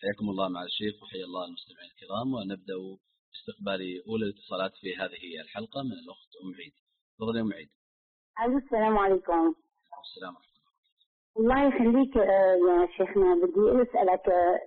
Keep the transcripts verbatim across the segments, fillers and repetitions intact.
حياكم الله مع الشيخ وحيا الله المستمعين الكرام، ونبدأ باستقبال أولى الاتصالات في هذه الحلقة من الأخت أم عيد. تفضل يا أم عيد. ألو السلام عليكم. السلام عليكم. الله يخليك يا شيخنا، بدي أسألك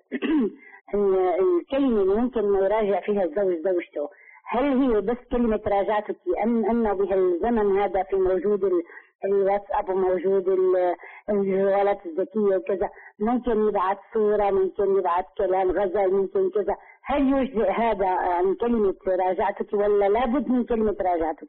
الكلمة اللي ممكن يراجع فيها الزوج زوجته، هل هي بس كلمة راجعتك أم أن بهالزمن هذا في موجود الواتساب وموجود الجوالات الذكية وكذا، ممكن يبعث صورة، ممكن يبعث كلام غزل، ممكن كذا، هل يجزئ هذا عن كلمة راجعتك ولا لابد من كلمة راجعتك؟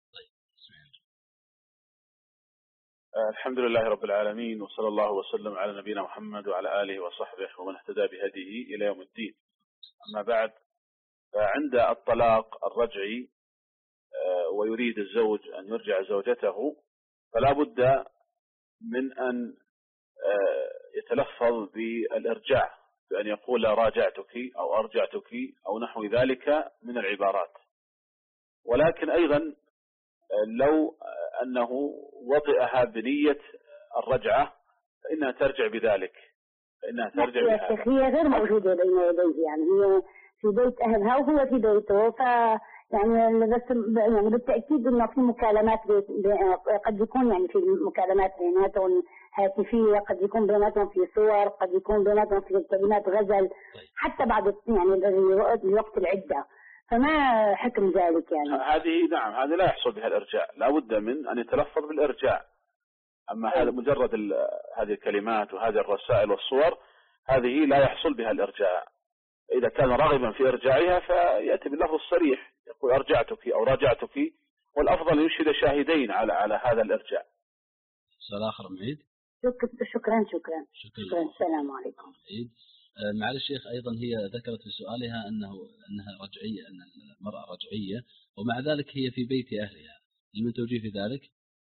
الحمد لله رب العالمين، وصلى الله وسلم على نبينا محمد وعلى آله وصحبه ومن اهتدى بهديه إلى يوم الدين. أما بعد، فعند الطلاق الرجعي ويريد الزوج أن يرجع زوجته، فلا بد من أن يتلفظ بالإرجاع، بأن يقول راجعتك أو أرجعتك أو نحو ذلك من العبارات. ولكن أيضا لو أنه وطئها بنية الرجعة فإنها ترجع بذلك، فإنها ترجع بهذا. هي غير موجودة بين يديه، يعني هي في بيت أهلها وهو في بيته، ف يعني بس يعني بالتأكيد إنه في مكالمات قد يكون يعني في مكالمات بيناتهم هاتفية، قد يكون بيناتهم في صور، قد يكون بيناتهم في كلمات غزل، حتى بعد يعني الوقت العدة، فما حكم ذلك يعني؟ هذه نعم، هذا لا يحصل بها الإرجاع، لا بد من أن يتلفظ بالإرجاع. أما هذا مجرد هذه الكلمات وهذه الرسائل والصور، هذه لا يحصل بها الإرجاع. إذا كان راغبا في إرجاعها فيأتي باللفظ الصريح، يقول أرجعتك أو راجعتك، والأفضل يشهد شاهدين على على هذا الإرجاع. سؤال آخر معيد. شكرا شكرا شكرا, شكرا. السلام عليكم. معالي الشيخ، أيضا هي ذكرت في سؤالها أنه أنها رجعية، أن المرأة رجعية ومع ذلك هي في بيت أهلها، من توجيه في ذلك؟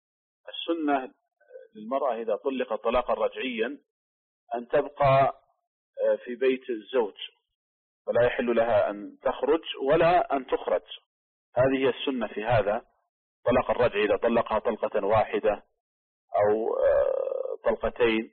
السنة للمرأة إذا طلق طلاقا رجعيا أن تبقى في بيت الزوج، فلا يحل لها أن تخرج ولا أن تخرج. هذه هي السنة في هذا طلاق الرجعي، إذا طلقها طلقة واحدة أو طلقتين،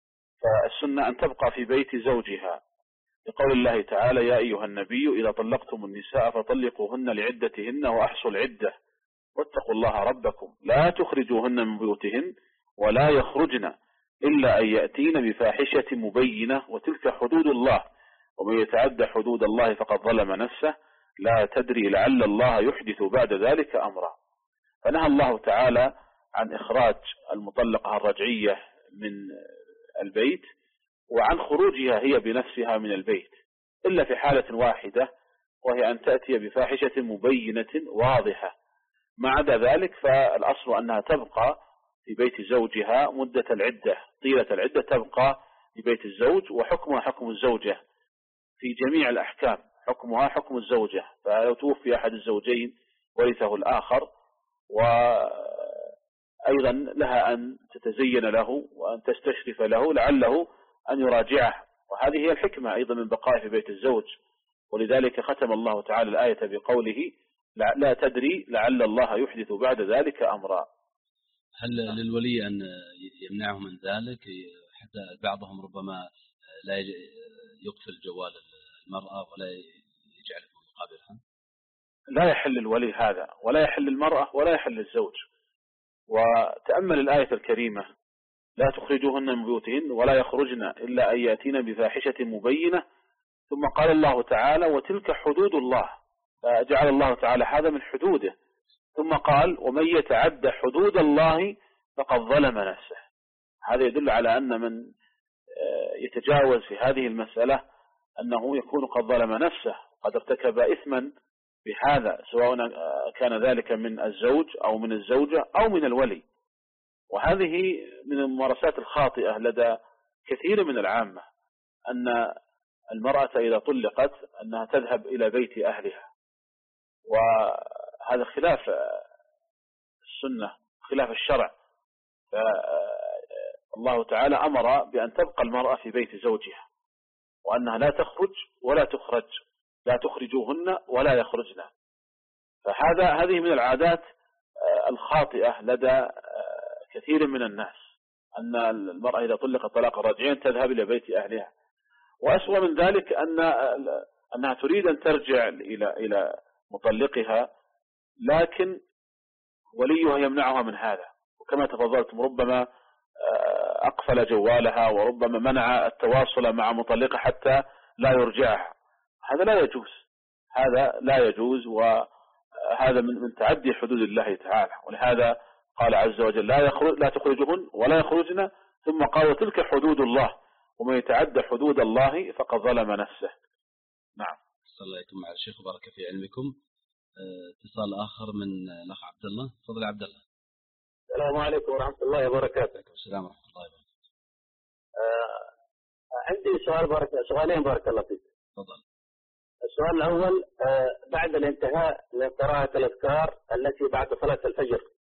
فالسنة أن تبقى في بيت زوجها، لقول الله تعالى: يا أيها النبي إذا طلقتم النساء فطلقوهن لعدتهن وأحصوا العدة واتقوا الله ربكم لا تخرجوهن من بيوتهن ولا يخرجن إلا أن يأتين بفاحشة مبينة وتلك حدود الله ومن يتعدى حدود الله فقد ظلم نفسه لا تدري لعل الله يحدث بعد ذلك أمرا. فنهى الله تعالى عن إخراج المطلقة الرجعية من البيت وعن خروجها هي بنفسها من البيت، إلا في حالة واحدة، وهي أن تأتي بفاحشة مبينة واضحة. ما عدا ذلك فالأصل أنها تبقى في بيت زوجها مدة العدة، طيلة العدة تبقى في بيت الزوج، وحكمها حكم الزوجة في جميع الأحكام، حكمها حكم الزوجة. فلو توفي أحد الزوجين ورثه الآخر، وأيضا لها أن تتزين له وأن تستشرف له لعله أن يراجعه، وهذه هي الحكمة أيضا من بقائه في بيت الزوج. ولذلك ختم الله تعالى الآية بقوله: لا تدري لعل الله يحدث بعد ذلك أمرا. هل للولي أن يمنعه من ذلك؟ حتى بعضهم ربما لا يقفل جوال المرأة ولا يجعله مقابلها. لا يحل الولي هذا، ولا يحل المرأة، ولا يحل الزوج. وتأمل الآية الكريمة: لا تخرجوهن من بيوتهن ولا يخرجن إلا أن يأتين بفاحشة مبينة، ثم قال الله تعالى: وتلك حدود الله، جعل الله تعالى هذا من حدوده، ثم قال: ومن يتعدى حدود الله فقد ظلم نفسه. هذا يدل على أن من يتجاوز في هذه المسألة أنه يكون قد ظلم نفسه، قد ارتكب إثما بهذا، سواء كان ذلك من الزوج أو من الزوجة أو من الولي. وهذه من الممارسات الخاطئة لدى كثير من العامة، أن المرأة إذا طلقت أنها تذهب إلى بيت أهلها، وهذا خلاف السنة، خلاف الشرع. فالله تعالى أمر بأن تبقى المرأة في بيت زوجها، وأنها لا تخرج ولا تخرج، لا تخرجوهن ولا يخرجن. فهذا هذه من العادات الخاطئة لدى كثير من الناس، أن المرأة إذا طلقت طلاقا رجعيا تذهب إلى بيت أهلها. وأسوأ من ذلك أن أنها تريد أن ترجع إلى إلى مطلقها، لكن وليها يمنعها من هذا، وكما تفضلتم ربما أقفل جوالها وربما منع التواصل مع مطلقها حتى لا يرجعها. هذا لا يجوز، هذا لا يجوز، وهذا من من تعدي حدود الله تعالى. ولهذا قال عز وجل لا يخرج لا تخرجهن ولا يخرجن، ثم قال وتلك حدود الله ومن يتعدى حدود الله فقد ظلم نفسه. نعم. صلى الله عليكم مع الشيخ وبارك في علمكم. اتصال آخر من الأخ عبد الله. تفضل عبد الله. السلام عليكم ورحمة الله وبركاته. السلام ورحمة الله وبركاته. آه عندي سؤال بارك سؤالين بارك الله فيك. تفضل. السؤال الأول، آه بعد الانتهاء من قراءة الأذكار التي بعد صلاة الفجر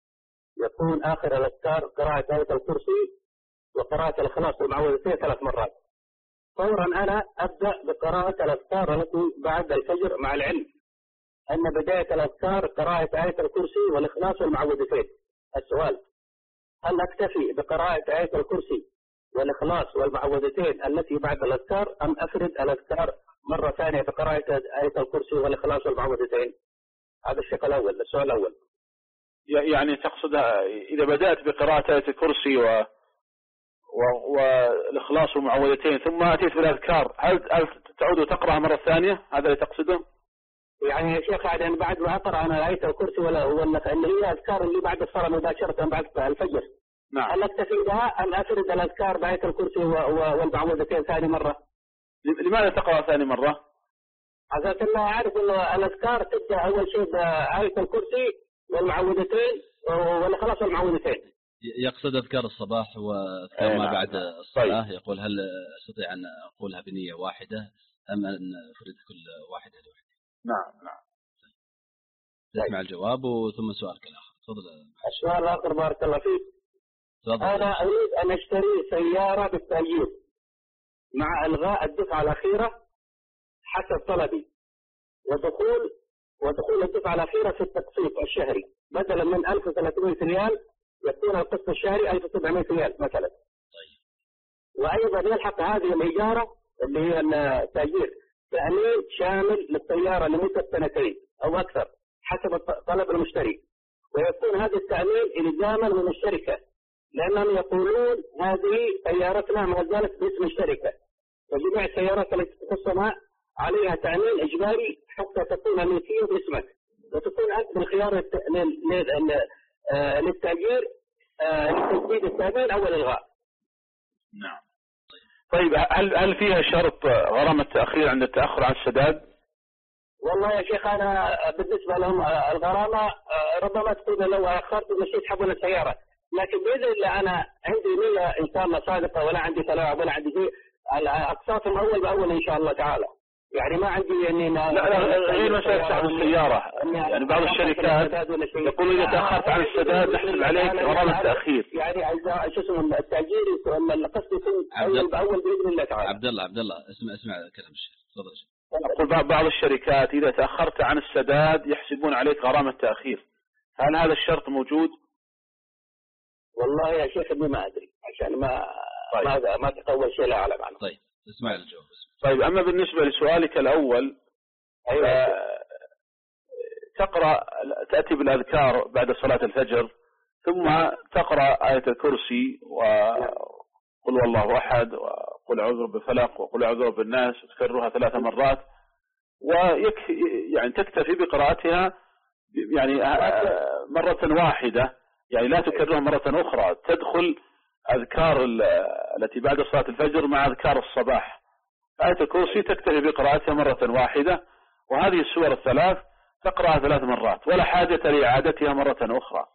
يكون آخر الأذكار قراءة آية الكرسي وقراءة الإخلاص والمعوذتين ثلاث مرات. فورا أنا أبدأ بقراءة الأذكار التي بعد الفجر، مع العلم أن بداية الأذكار قراءة آية الكرسي والإخلاص والمعوذتين. السؤال: هل أكتفي بقراءة آية الكرسي والإخلاص والمعوذتين التي بعد الأذكار، أم أفرد الأذكار مرة ثانية بقراءة آية الكرسي والإخلاص والمعوذتين؟ هذا الشق الأول. السؤال الأول يعني تقصد إذا بدأت بقراءة آية الكرسي و... و... والإخلاص والمعوذتين ثم أتيت بالأذكار، هل... هل تعود وتقرأها مرة ثانية؟ هذا اللي تقصده؟ يعني يا شيخ يعني بعد ما أقرأ أنا آية الكرسي ولا ولا اللي هي أذكار اللي بعد الصلاة مباشرة بعد الفجر، نعم، هل أكتفي بها أم أفرد الأذكار بآية الكرسي والمعوذتين ثاني مرة؟ لماذا تقرأ ثاني مرة؟ عشان الله أعرف أن الأذكار تبدأ أول شيء بآية الكرسي والمعوذتين والإخلاص والمعوذتين. يقصد أذكار الصباح وأذكار ما بعد الصلاة. يقول هل أستطيع أن أقولها بنية واحدة أم أن أفرد كل واحدة لوحدها؟ نعم نعم. تسمع الجواب وثم سؤالك الآخر. تفضل. السؤال الآخر بارك الله فيك. تفضل. أنا أريد أن أشتري سيارة بالتأجير مع إلغاء الدفعة الأخيرة حسب طلبي، ودخول ودخول الدفعة الأخيرة في التقسيط الشهري، بدلا من ألف وثلاثمائة ريال يكون القسط الشهري ألف وسبعمائة ريال مثلا. طيب. وأيضا يلحق هذه الإجارة اللي هي التأجير تأمين شامل للسيارة لمدة سنتين أو أكثر حسب طلب المشتري، ويكون هذا التأمين إلزاما من الشركة، لأنهم يقولون هذه سيارتنا ما زالت باسم الشركة، وجميع السيارات التي تخصنا عليها تأمين إجباري حتى تكون الملكية باسمك، وتكون أنت بالخيار للتأجير لتجديد التأمين أو الإلغاء. نعم. طيب هل هل فيها شرط غرامة التأخير عند التأخر عن السداد؟ والله يا شيخ أنا بالنسبة لهم الغرامة ربما تكون لو أخرت مشيت حول السيارة، لكن بإذن الله أنا عندي نية إنسان صادقة ولا عندي تلاعب ولا عندي شيء، أقساطهم أول بأول إن شاء الله تعالى. يعني ما عندي يعني ما لا لا غير مسألة سحب السيارة، يعني بعض الشركات يقول إذا تأخرت عن السداد نحسب عليك غرامة تأخير. يعني إذا شو اسمه التأجير القسط يكون أول بأول بإذن الله تعالى. عبد الله عبد الله اسمع اسمع كلام الشيخ. تفضل. أقول بعض الشركات إذا تأخرت عن السداد يحسبون عليك غرامة تأخير، هل هذا الشرط موجود؟ والله يا شيخ إني ما أدري عشان ما طيب. ما ما تقول شيء لا أعلم عنه. طيب اسمع الجواب. طيب أما بالنسبة لسؤالك الأول، أيوة. آه تقرأ تأتي بالأذكار بعد صلاة الفجر ثم تقرأ آية الكرسي وقل والله أحد وقل أعوذ برب الفلق وقل أعوذ برب الناس وتكررها ثلاث مرات، ويكفي يعني تكتفي بقراءتها يعني مرة واحدة، يعني لا تكررها مرة أخرى، تدخل أذكار التي بعد صلاة الفجر مع أذكار الصباح. آية الكرسي تكتفي بقراءتها مرة واحدة، وهذه السور الثلاث تقرأها ثلاث مرات ولا حاجة لإعادتها مرة أخرى.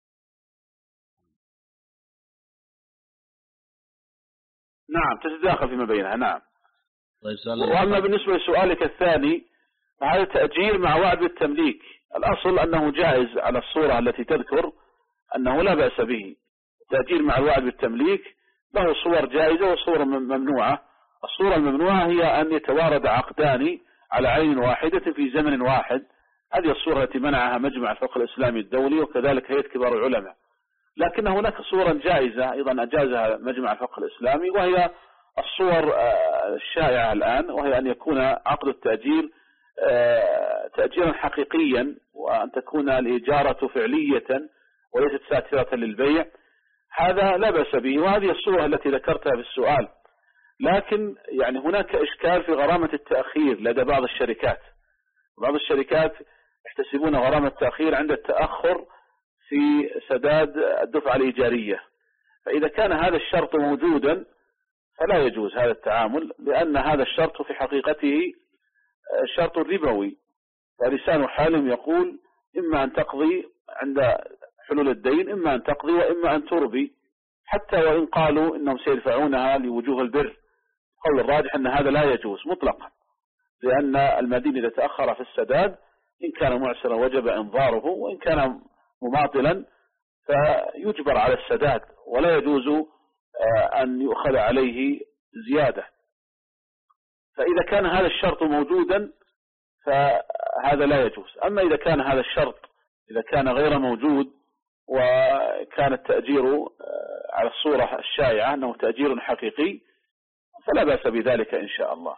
نعم تتداخل فيما بينها. نعم. طيب. وأما بالنسبة لسؤالك الثاني فهذا تأجير مع وعد بالتمليك، الأصل أنه جائز على الصورة التي تذكر أنه لا بأس به. تأجير مع الوعد بالتمليك له صور جائزة وصور ممنوعة. الصورة الممنوعة هي أن يتوارد عقدان على عين واحدة في زمن واحد، هذه الصورة التي منعها مجمع الفقه الإسلامي الدولي وكذلك هيئة كبار العلماء. لكن هناك صورة جائزة أيضا أجازها مجمع الفقه الإسلامي، وهي الصور الشائعة الآن، وهي أن يكون عقد التأجير تأجيرا حقيقيا، وأن تكون الإجارة فعلية وليست ساترة للبيع. هذا لا بأس به، وهذه الصورة التي ذكرتها في السؤال. لكن يعني هناك إشكال في غرامة التأخير لدى بعض الشركات. بعض الشركات يحتسبون غرامة التأخير عند التأخر في سداد الدفعة الإيجارية، فإذا كان هذا الشرط موجودا فلا يجوز هذا التعامل، لأن هذا الشرط في حقيقته شرط ربوي. فلسان حالهم يقول إما أن تقضي عند حلول الدين، إما أن تقضي وإما أن تربي، حتى وإن قالوا إنهم سيدفعونها لوجوه البر. قول الراجح أن هذا لا يجوز مطلقا، لأن المدين إذا تأخر في السداد إن كان معسرا وجب إنظاره، وإن كان مماطلا فيجبر على السداد، ولا يجوز أن يؤخذ عليه زيادة. فإذا كان هذا الشرط موجودا فهذا لا يجوز. أما إذا كان هذا الشرط إذا كان غير موجود وكان التأجير على الصورة الشائعة أنه تأجير حقيقي فلا بأس بذلك إن شاء الله.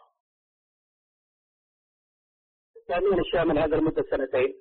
التأمين الشامل هذا المدة سنتين.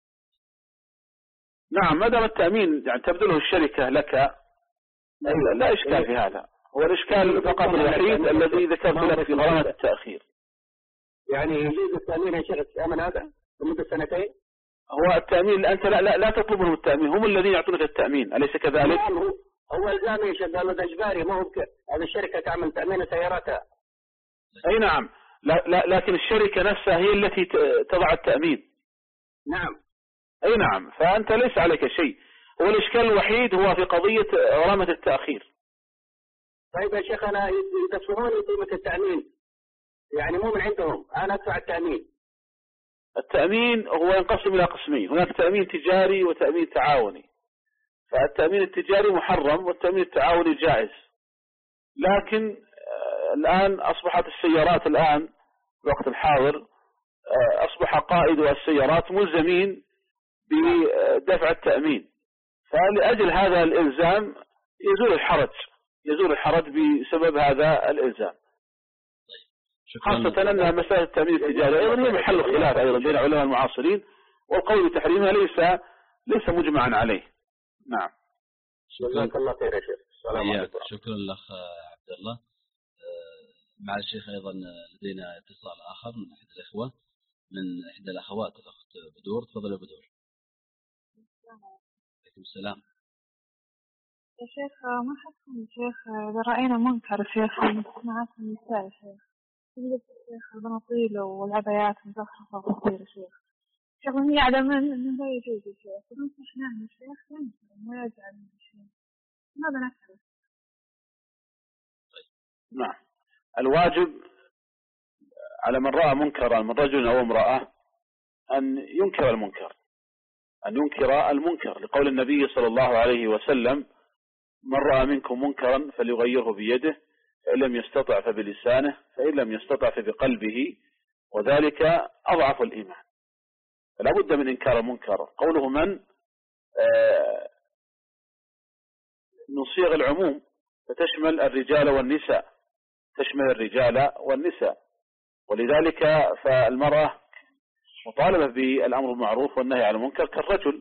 نعم، ما دام التأمين يعني تبذله الشركة لك لا إشكال في هذا. هو الإشكال فقط الوحيد الذي ذكرت لك في غرامة التأخير. يعني يجوز التأمين يا شيخ التأمين هذا لمدة سنتين؟ هو التأمين أنت لا لا, لا تطلب منهم التأمين، هم الذين يعطونك التأمين، أليس كذلك؟ نعم، هو هو إلزامي يا شيخ، قالوا ده إجباري، ما هو هذه الشركة تعمل تأمين سياراتها. أي نعم، لا لا لكن الشركة نفسها هي التي تضع التأمين. نعم. أي نعم، فأنت ليس عليك شيء. هو الإشكال الوحيد هو في قضية غرامة التأخير. طيب يا شيخ أنا يدفعون قيمة التأمين، يعني مو من عندهم، أنا أدفع التأمين. التأمين هو ينقسم إلى قسمين، هناك تأمين تجاري وتأمين تعاوني. فالتأمين التجاري محرم والتأمين التعاوني جائز. لكن الآن أصبحت السيارات الآن في الوقت الحاضر أصبح قائد السيارات ملزمين بدفع التأمين، فلأجل هذا الإلزام يزول الحرج يزول الحرج بسبب هذا الإلزام. خاصة أن مسألة التأمين التجاري أيضا هي محل خلاف أيضا بين علماء المعاصرين، والقول بتحريمها ليس ليس مجمعا عليه. نعم. جزاك الله خير يا شيخ. السلام عليكم. شكرا لك عبد الله. مع الشيخ أيضا لدينا اتصال آخر من أحد الإخوة، من إحدى الأخوات الأخت بدور. تفضل يا بدور. عليكم السلام. يا شيخ ما حكم يا شيخ إذا رأينا منكر شيخ في مجتمعات النساء يا شيخ، تجد شيخ البناطيل والعبايات مزخرفة وكثير يا شيخ، شيخ هي يعلم أنه لا يجوز يا شيخ، وننصح نعم يا شيخ ينكر ما يجعل يا شيخ، ماذا نفعل؟ نعم، الواجب على من رأى منكرا من رجل أو امرأة أن ينكر المنكر أن ينكر المنكر لقول النبي صلى الله عليه وسلم: من رأى منكم منكرا فليغيره بيده، فإن لم يستطع فبلسانه، فإن لم يستطع فبقلبه، وذلك أضعف الإيمان. فلا بد من إنكار المنكر. قوله من آه من صيغ العموم، فتشمل الرجال والنساء تشمل الرجال والنساء ولذلك فالمرأة مطالبة بالأمر بالمعروف والنهي عن المنكر كالرجل،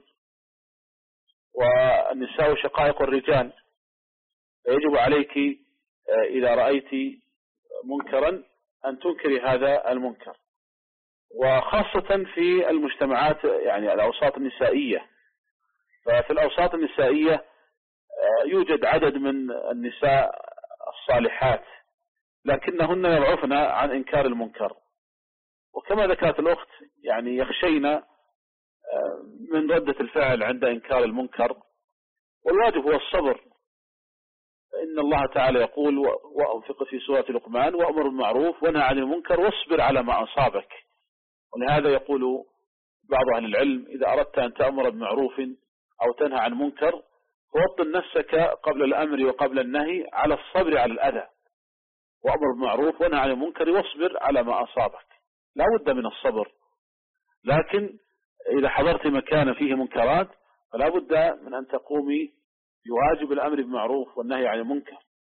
والنساء شقائق الرجال، فيجب عليك إذا رأيت منكرا أن تنكري هذا المنكر، وخاصة في المجتمعات يعني الأوساط النسائية. ففي الأوساط النسائية يوجد عدد من النساء الصالحات لكنهن يضعفن عن إنكار المنكر، وكما ذكرت الأخت يعني يخشين من ردة الفعل عند إنكار المنكر، والواجب هو الصبر. فإن الله تعالى يقول: وأنفق في سورة لقمان وأمر بالمعروف وانهى عن المنكر واصبر على ما أصابك. ولهذا يقول بعض أهل العلم: إذا أردت أن تأمر بمعروف أو تنهى عن منكر فوطن نفسك قبل الأمر وقبل النهي على الصبر على الأذى، وأمر بالمعروف وانهى عن المنكر واصبر على ما أصابك. لا بد من الصبر، لكن إذا حضرت مكان فيه منكرات فلا بد من أن تقومي بواجب الأمر بالمعروف والنهي عن المنكر.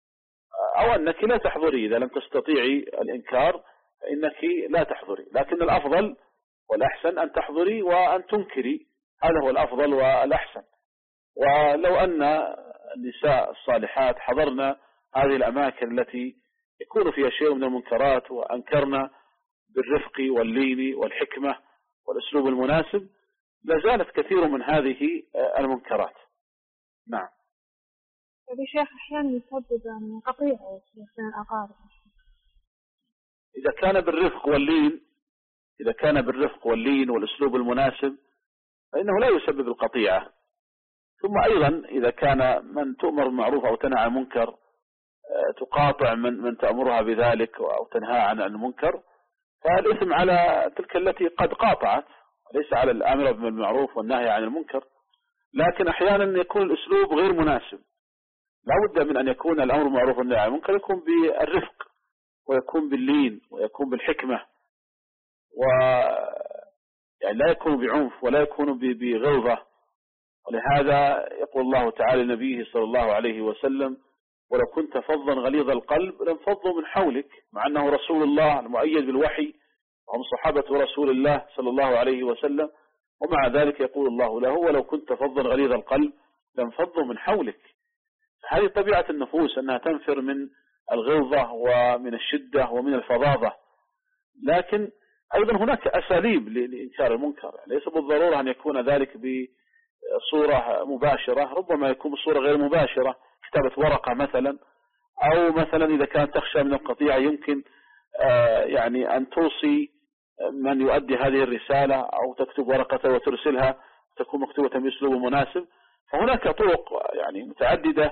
أو أنك لا تحضري. إذا لم تستطيعي الإنكار فإنك لا تحضري، لكن الأفضل والأحسن أن تحضري وأن تنكري، هذا هو الأفضل والأحسن. ولو أن النساء الصالحات حضرنا هذه الأماكن التي يكون فيها شيء من المنكرات وأنكرنا بالرفق واللين والحكمة والأسلوب المناسب، لازالت كثير من هذه المنكرات. نعم. يا شيخ أحيانا يسبب قطيعة بين الأقارب. إذا كان بالرفق واللين إذا كان بالرفق واللين والأسلوب المناسب فإنه لا يسبب القطيعة. ثم أيضا إذا كان من تؤمر بالمعروف أو تنهى عن المنكر تقاطع من من تأمرها بذلك أو تنهى عن المنكر، فالإثم على تلك التي قد قاطعت، ليس على الآمر بالمعروف والنهي عن المنكر. لكن أحيانا يكون الأسلوب غير مناسب، لا بد من أن يكون الأمر بالمعروف والنهي عن المنكر يكون بالرفق ويكون باللين ويكون بالحكمة، و يعني لا يكون بعنف ولا يكون بغلظة. ولهذا يقول الله تعالى لنبيه صلى الله عليه وسلم: ولو كنت فظا غليظ القلب لانفضوا من حولك، مع أنه رسول الله المؤيد بالوحي وهم صحابة رسول الله صلى الله عليه وسلم، ومع ذلك يقول الله له: ولو كنت فظا غليظ القلب لانفضوا من حولك. هذه طبيعة النفوس أنها تنفر من الغلظة ومن الشدة ومن الفظاظة. لكن أيضا هناك أساليب لإنكار المنكر، ليس بالضرورة أن يكون ذلك بصورة مباشرة، ربما يكون بصورة غير مباشرة، كتابة ورقة مثلا، أو مثلا إذا كانت تخشى من القطيعة يمكن يعني أن توصي من يؤدي هذه الرسالة أو تكتب ورقة وترسلها تكون مكتوبة بأسلوب مناسب. فهناك طرق يعني متعددة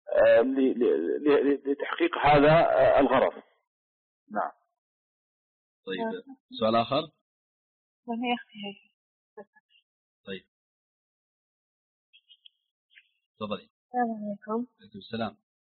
لتحقيق هذا الغرض. نعم. طيب سؤال آخر؟ وهي أختي. طيب تفضلي. السلام عليكم. عليكم السلام.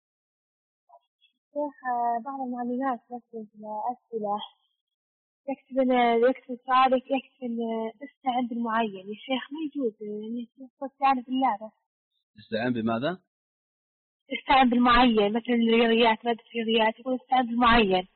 شيخ بعض المعلومات يكتب أسئلة، يكتب يكتب سؤالك يكتب استعن بالمعين. يا شيخ ما يجوز يعني استعن بالله بس. استعن بماذا؟ استعن بالمعين، مثل الرياضيات مادة الرياضيات يقول استعن بالمعين.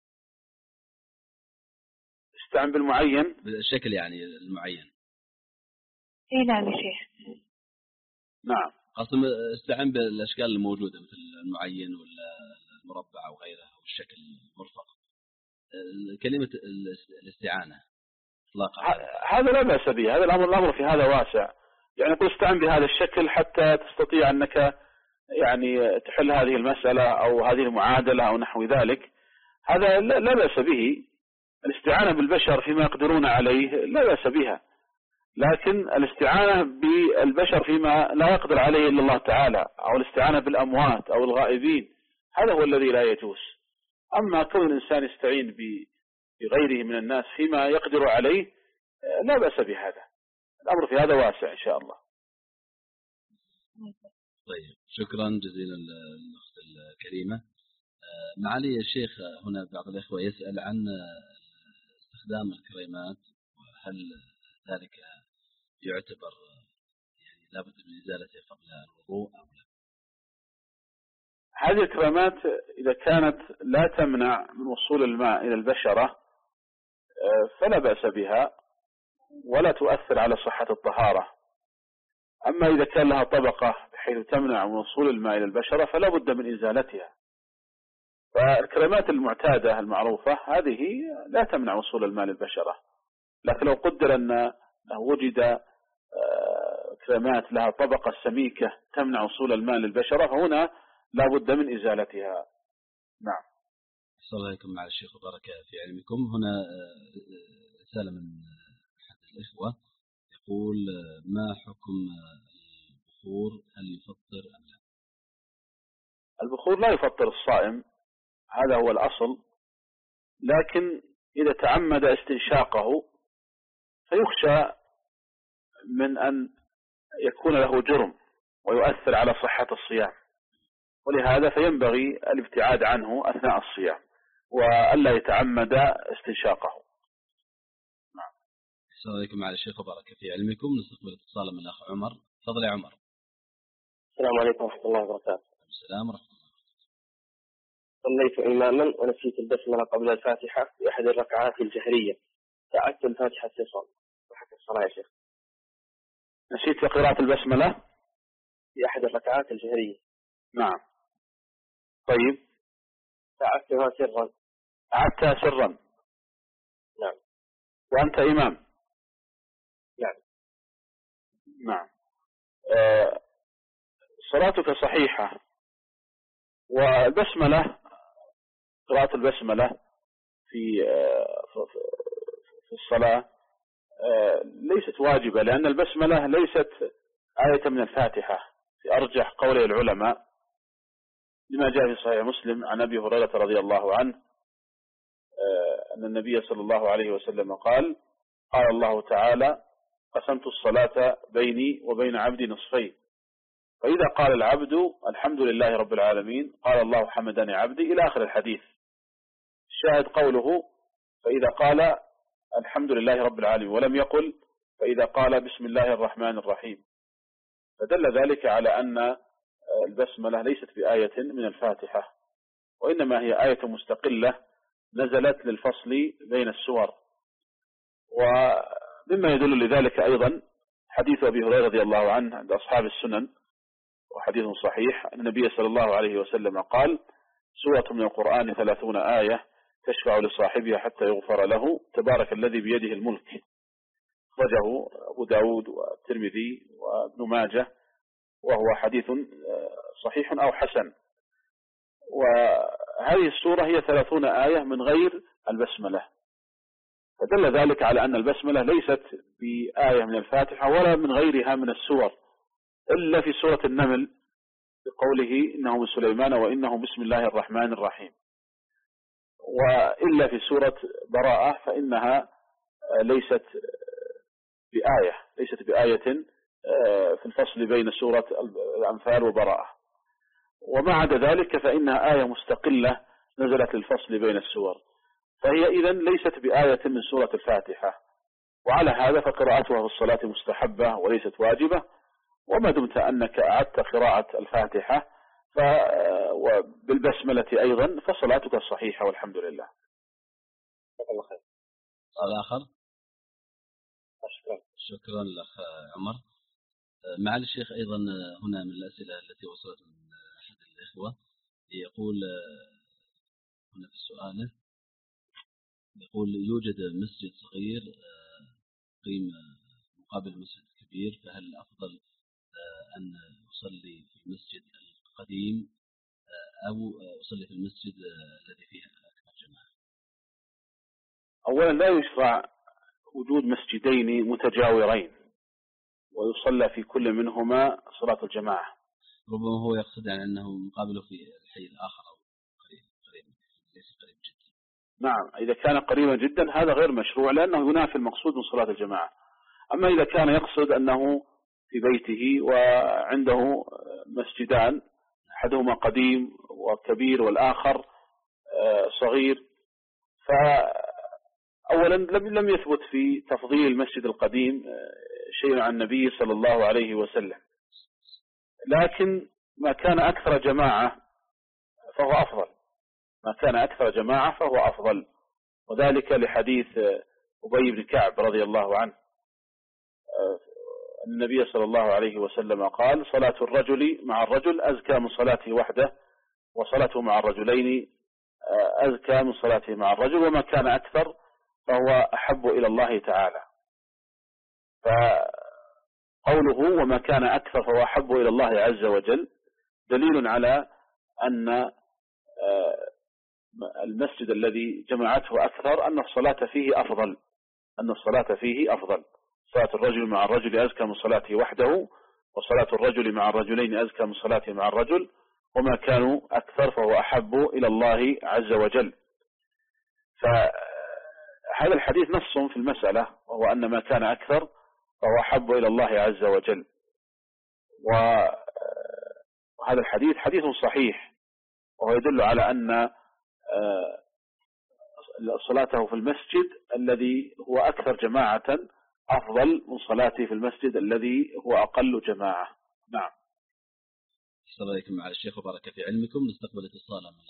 استعن بالمعين بالشكل يعني المعين. اي نعم يا شيخ. نعم. قسم استعن بالاشكال الموجوده مثل المعين ولا المربع او غيره او الشكل المرفق. كلمه الاستعانه اطلاقا هذا لا باس به، هذا الامر الامر في هذا واسع. يعني قل استعن بهذا الشكل حتى تستطيع انك يعني تحل هذه المساله او هذه المعادله او نحو ذلك، هذا لا باس به. الاستعانه بالبشر فيما يقدرون عليه لا باس بها، لكن الاستعانة بالبشر فيما لا يقدر عليه إلا الله تعالى، أو الاستعانة بالأموات أو الغائبين، هذا هو الذي لا يجوز. أما كون الإنسان يستعين بغيره من الناس فيما يقدر عليه لا بأس بهذا. الأمر في هذا واسع إن شاء الله. طيب شكرا جزيلا الأخت الكريمة. معالي الشيخ، هنا بعض الإخوة يسأل عن استخدام الكريمات، وهل ذلك يعتبر يعني لابد من إزالته قبل الوضوء أو لا؟ هذه الكريمات إذا كانت لا تمنع من وصول الماء إلى البشرة فلا بأس بها ولا تؤثر على صحة الطهارة. أما إذا كان لها طبقة بحيث تمنع من وصول الماء إلى البشرة فلا بد من إزالتها. فالكريمات المعتادة المعروفة هذه لا تمنع وصول الماء للبشرة، لكن لو قدر أن وجد كريمات لها طبقة سميكة تمنع وصول الماء للبشرة فهنا لا بد من إزالتها. نعم. أحسن الله عليكم مع الشيخ وبارك في علمكم. هنا رسالة من أحد الإخوة يقول: ما حكم البخور، هل يفطر أم لا؟ البخور لا يفطر الصائم، هذا هو الأصل، لكن إذا تعمد استنشاقه فيخشى من أن يكون له جرم ويؤثر على صحة الصيام، ولهذا فينبغي الابتعاد عنه أثناء الصيام وألا يتعمد استنشاقه. نعم. السلام عليكم على الشيخ وبارك في علمكم. نستقبل اتصالا من الأخ عمر. تفضل يا عمر. السلام عليكم ورحمة الله وبركاته. السلام ورحمة الله. صليت إماما ونسيت البسملة قبل الفاتحة في أحد الركعات الجهرية، فعدت الفاتحة اتصال وحتى الصلاة يا شيخ. نسيت قراءة البسملة في أحد الركعات الجهرية. نعم. طيب. فعدتها سرا. أعدتها سرا. نعم. وأنت إمام. نعم. نعم. آه صلاتك صحيحة. والبسملة، قراءة البسملة في آه في الصلاة آه ليست واجبة، لأن البسملة ليست آية من الفاتحة في أرجح قول العلماء، لما جاء في صحيح مسلم عن أبي هريرة رضي الله عنه أن النبي صلى الله عليه وسلم قال: قال الله تعالى: قسمت الصلاة بيني وبين عبدي نصفين، فإذا قال العبد الحمد لله رب العالمين قال الله حمدني عبدي، إلى آخر الحديث. الشاهد قوله فإذا قال الحمد لله رب العالمين، ولم يقل فإذا قال بسم الله الرحمن الرحيم، فدل ذلك على أن البسملة ليست بآية من الفاتحة، وإنما هي آية مستقلة نزلت للفصل بين السور. ومما يدل لذلك أيضا حديث أبي هريرة رضي الله عنه عند أصحاب السنن، وحديث صحيح، أن النبي صلى الله عليه وسلم قال: سورة من القرآن ثلاثون آية تشفع لصاحبها حتى يغفر له، تبارك الذي بيده الملك. أخرجه أبو داود والترمذي وابن ماجه، وهو حديث صحيح أو حسن. وهذه السورة هي ثلاثون آية من غير البسملة، فدل ذلك على أن البسملة ليست بآية من الفاتحة ولا من غيرها من السور، إلا في سورة النمل بقوله إنه من سليمان وإنه بسم الله الرحمن الرحيم، وإلا في سورة براءة فإنها ليست بآية ليست بآية في الفصل بين سورة الأنفال وبراءة. وما عدا ذلك فإنها آية مستقلة نزلت للفصل بين السور، فهي إذن ليست بآية من سورة الفاتحة. وعلى هذا فقراءتها في الصلاة مستحبة وليست واجبة، وما دمت أنك أعدت قراءة الفاتحة وبالبسملة أيضا فصلاتك صحيحة والحمد لله. سؤال آخر. شكرا. شكرا لأخ عمر. معالي الشيخ أيضا هنا من الأسئلة التي وصلت من أحد الإخوة، يقول هنا في سؤاله، يقول: يوجد مسجد صغير قيم مقابل مسجد كبير، فهل الأفضل أن أصلي في المسجد القديم أو أصلي في المسجد الذي فيه أكثر جماعة؟ أولا لا يشرع وجود مسجدين متجاورين ويصلى في كل منهما صلاة الجماعة. ربما هو يقصد يعني أنه مقابله في الحي الآخر أو قريب قريب ليس قريب جدا. نعم، إذا كان قريبا جدا هذا غير مشروع، لأنه ينافي المقصود من صلاة الجماعة. أما إذا كان يقصد أنه في بيته وعنده مسجدان، أحدهما قديم وكبير والآخر صغير، فأولا لم يثبت في تفضيل المسجد القديم شيء عن النبي صلى الله عليه وسلم، لكن ما كان أكثر جماعة فهو أفضل، ما كان أكثر جماعة فهو أفضل، وذلك لحديث أبي بن كعب رضي الله عنه النبي صلى الله عليه وسلم قال: صلاة الرجل مع الرجل أزكى من صلاته وحده، وصلاته مع الرجلين أزكى من صلاته مع الرجل، وما كان أكثر فهو أحب إلى الله تعالى. فقوله وما كان أكثر فهو أحب إلى الله عز وجل دليل على أن المسجد الذي جمعته أكثر أن الصلاة فيه أفضل أن الصلاة فيه أفضل صلاة الرجل مع الرجل أزكى من صلاته وحده، وصلاة الرجل مع الرجلين أزكى من صلاته مع الرجل، وما كانوا أكثر فهو أحب إلى الله عز وجل. فهذا الحديث نص في المسألة، وهو أن ما كان أكثر فهو أحب إلى الله عز وجل. وهذا الحديث حديث صحيح، وهو يدل على أن صلاته في المسجد الذي هو أكثر جماعة أفضل من صلاته في المسجد الذي هو أقل جماعة. نعم. السلام عليكم مع الشيخ وبارك في علمكم. نستقبل اتصالا من الأخ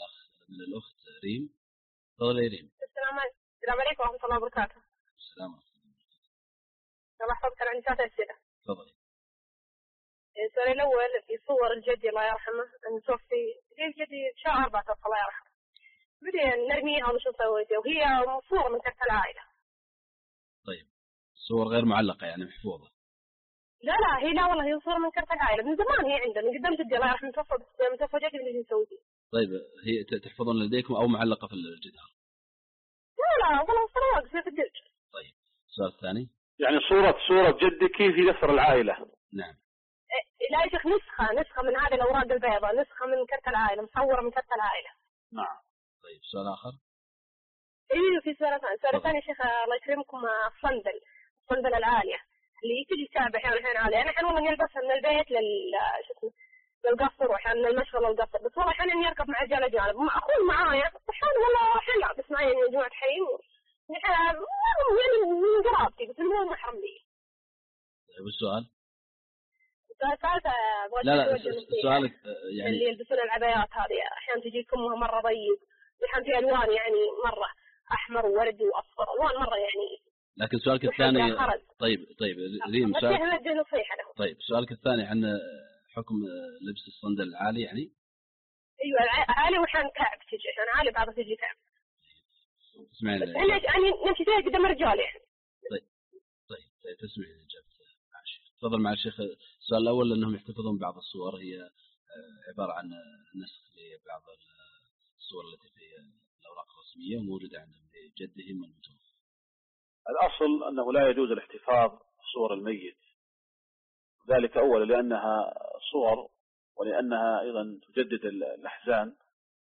من الأخت ريم. تفضلي يا ريم. السلام عليكم ورحمة الله وبركاته. السلام ورحمة الله وبركاته. الله يحفظك، أنا عندي ثلاث أسئلة. تفضلي. السؤال الأول في صور الجدي الله يرحمه، أن توفي في جدي شهر أربعة توفى الله يرحمه. بدي نرميها وش نسوي فيها وهي صورة من كرت العائلة. طيب صور غير معلقة يعني محفوظة؟ لا لا هي لا والله هي صورة من كرت العائلة من زمان، هي عندنا من قدام جدي الله يرحمه توفى، بس يوم توفى جدي اللي نسوي فيه. طيب هي تحفظون لديكم أو معلقة في الجدار؟ لا لا والله صورة واقفة في الدرج. طيب السؤال الثاني. يعني صورة صورة جدك في دفتر العائلة؟ نعم. لا يا شيخ نسخة نسخة من هذه الأوراق البيضاء، نسخة من كرت العائلة، مصورة من كرت العائلة. نعم. طيب سؤال آخر. ايوه في سؤال ثاني، سؤال ثاني يا شيخ الله يكرمكم، الصندل الصندل العالية اللي تجي سابع أحيانا أحيانا عالية، أنا أحيانا والله نلبسها من البيت لل شو اسمه للقصر وأحيانا من المشغل للقصر، بس والله أحيانا يركب مع رجال أجانب، أخوي معايا أحيانا والله أحيانا بس معي من جماعة حي يعني من قرابتي بس مو محرم لي. طيب السؤال. السؤال الثالث لا لا سؤالك يعني اللي يلبسون العبايات هذه أحيانا تجي كمها مرة ضيق، أحيانا في ألوان يعني مرة أحمر وورد وأصفر، ألوان مرة يعني. لكن سؤالك الثاني. طيب طيب ريم سؤال. طيب سؤالك الثاني عن حكم لبس الصندل العالي يعني. ايوه عالي وحان كعب تجي، عشان عالي بعضها تجي كعب. اسمعي لي. احنا يعني نمشي فيها قدام الرجال يعني. طيب طيب طيب تسمعي الإجابة مع الشيخ. تفضل مع الشيخ. السؤال الأول أنهم يحتفظون بعض الصور، هي عبارة عن نسخ لبعض الصور التي في الأوراق الرسمية وموجودة عندهم لجدهم المتوفى. الأصل أنه لا يجوز الاحتفاظ بصور الميت، ذلك أولا لأنها صور ولأنها أيضا تجدد الأحزان،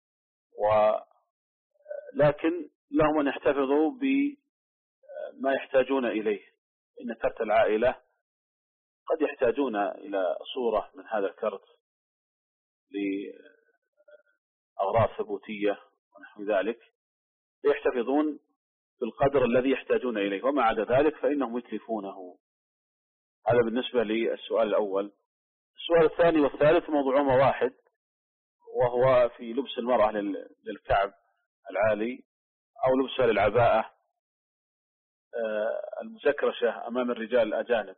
ولكن لهم أن يحتفظوا بما يحتاجون إليه. إن كرت العائلة قد يحتاجون إلى صورة من هذا الكرت لأغراض ثبوتية ونحو ذلك، يحتفظون بالقدر الذي يحتاجون إليه، وما عدا ذلك فإنهم يتلفونه. هذا بالنسبة للسؤال الأول. السؤال الثاني والثالث موضوعهما واحد، وهو في لبس المرأة للكعب العالي أو لبسها للعباءة المزكرشة أمام الرجال الأجانب.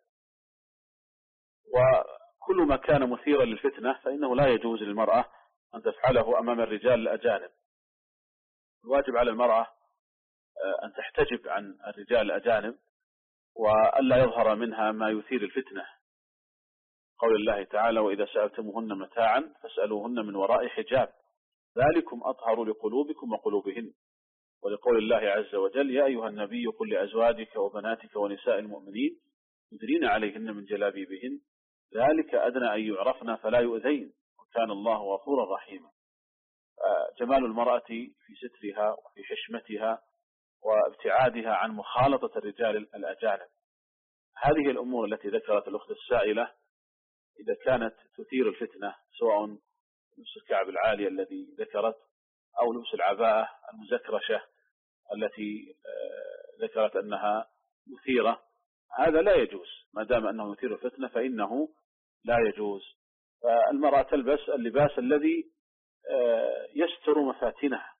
وكل ما كان مثيرا للفتنة فإنه لا يجوز للمرأة أن تفعله أمام الرجال الأجانب. الواجب على المرأة أن تحتجب عن الرجال الأجانب وألا يظهر منها ما يثير الفتنة. قول الله تعالى: وإذا سألتموهن متاعا فاسألوهن من وراء حجاب ذلكم أطهر لقلوبكم وقلوبهن. ولقول الله عز وجل: يا أيها النبي قل لأزواجك وبناتك ونساء المؤمنين يدنين عليهن من جلابيبهن ذلك أدنى أن يعرفن فلا يؤذين وكان الله غفورا رحيما. جمال المرأة في سترها وفي حشمتها وابتعادها عن مخالطة الرجال الأجانب. هذه الأمور التي ذكرت الأخت السائلة إذا كانت تثير الفتنة، سواء لبس الكعب العالي الذي ذكرت أو لبس العباءة المزكرشة التي ذكرت أنها مثيرة، هذا لا يجوز. ما دام أنه يثير الفتنة فإنه لا يجوز. فالمرأة تلبس اللباس الذي يستر مفاتنها،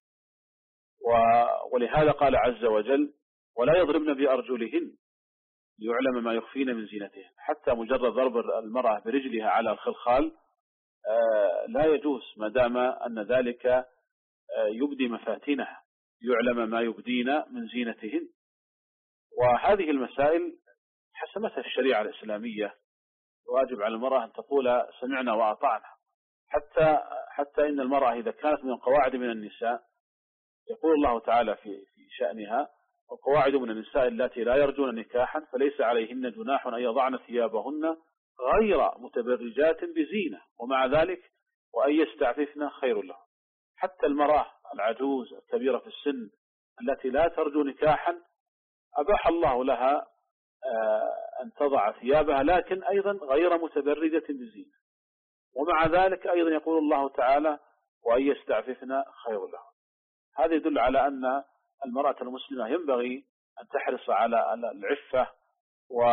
ولهذا قال عز وجل: ولا يضربن بأرجلهن ليعلم ما يخفين من زينتهن. حتى مجرد ضرب المرأة برجلها على الخلخال لا يجوز ما دام أن ذلك يبدي مفاتنها، يعلم ما يبدين من زينتهن. وهذه المسائل حسمتها الشريعة الإسلامية. واجب على المرأة أن تقول سمعنا وأطعنا. حتى حتى إن المرأة إذا كانت من القواعد من النساء يقول الله تعالى في في شأنها: والقواعد من النساء اللاتي لا يرجون نكاحا فليس عليهن جناح أن يضعن ثيابهن غير متبرجات بزينة ومع ذلك وأن يستعففن خير لهم. حتى المرأة العجوز الكبيرة في السن التي لا ترجو نكاحا أباح الله لها أن تضع ثيابها، لكن أيضا غير متبرجة بزينة، ومع ذلك أيضا يقول الله تعالى: وأن يستعففن خير لهم. هذا يدل على أن المرأة المسلمة ينبغي أن تحرص على العفة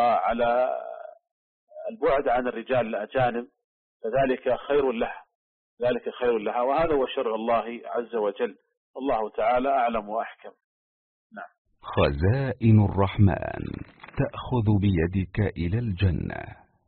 وعلى البعد عن الرجال الأجانب، فذلك خير لها. ذلك خير لها، وهذا هو شرع الله عز وجل، الله تعالى أعلم وأحكم. نعم. خزائن الرحمن تأخذ بيدك إلى الجنة.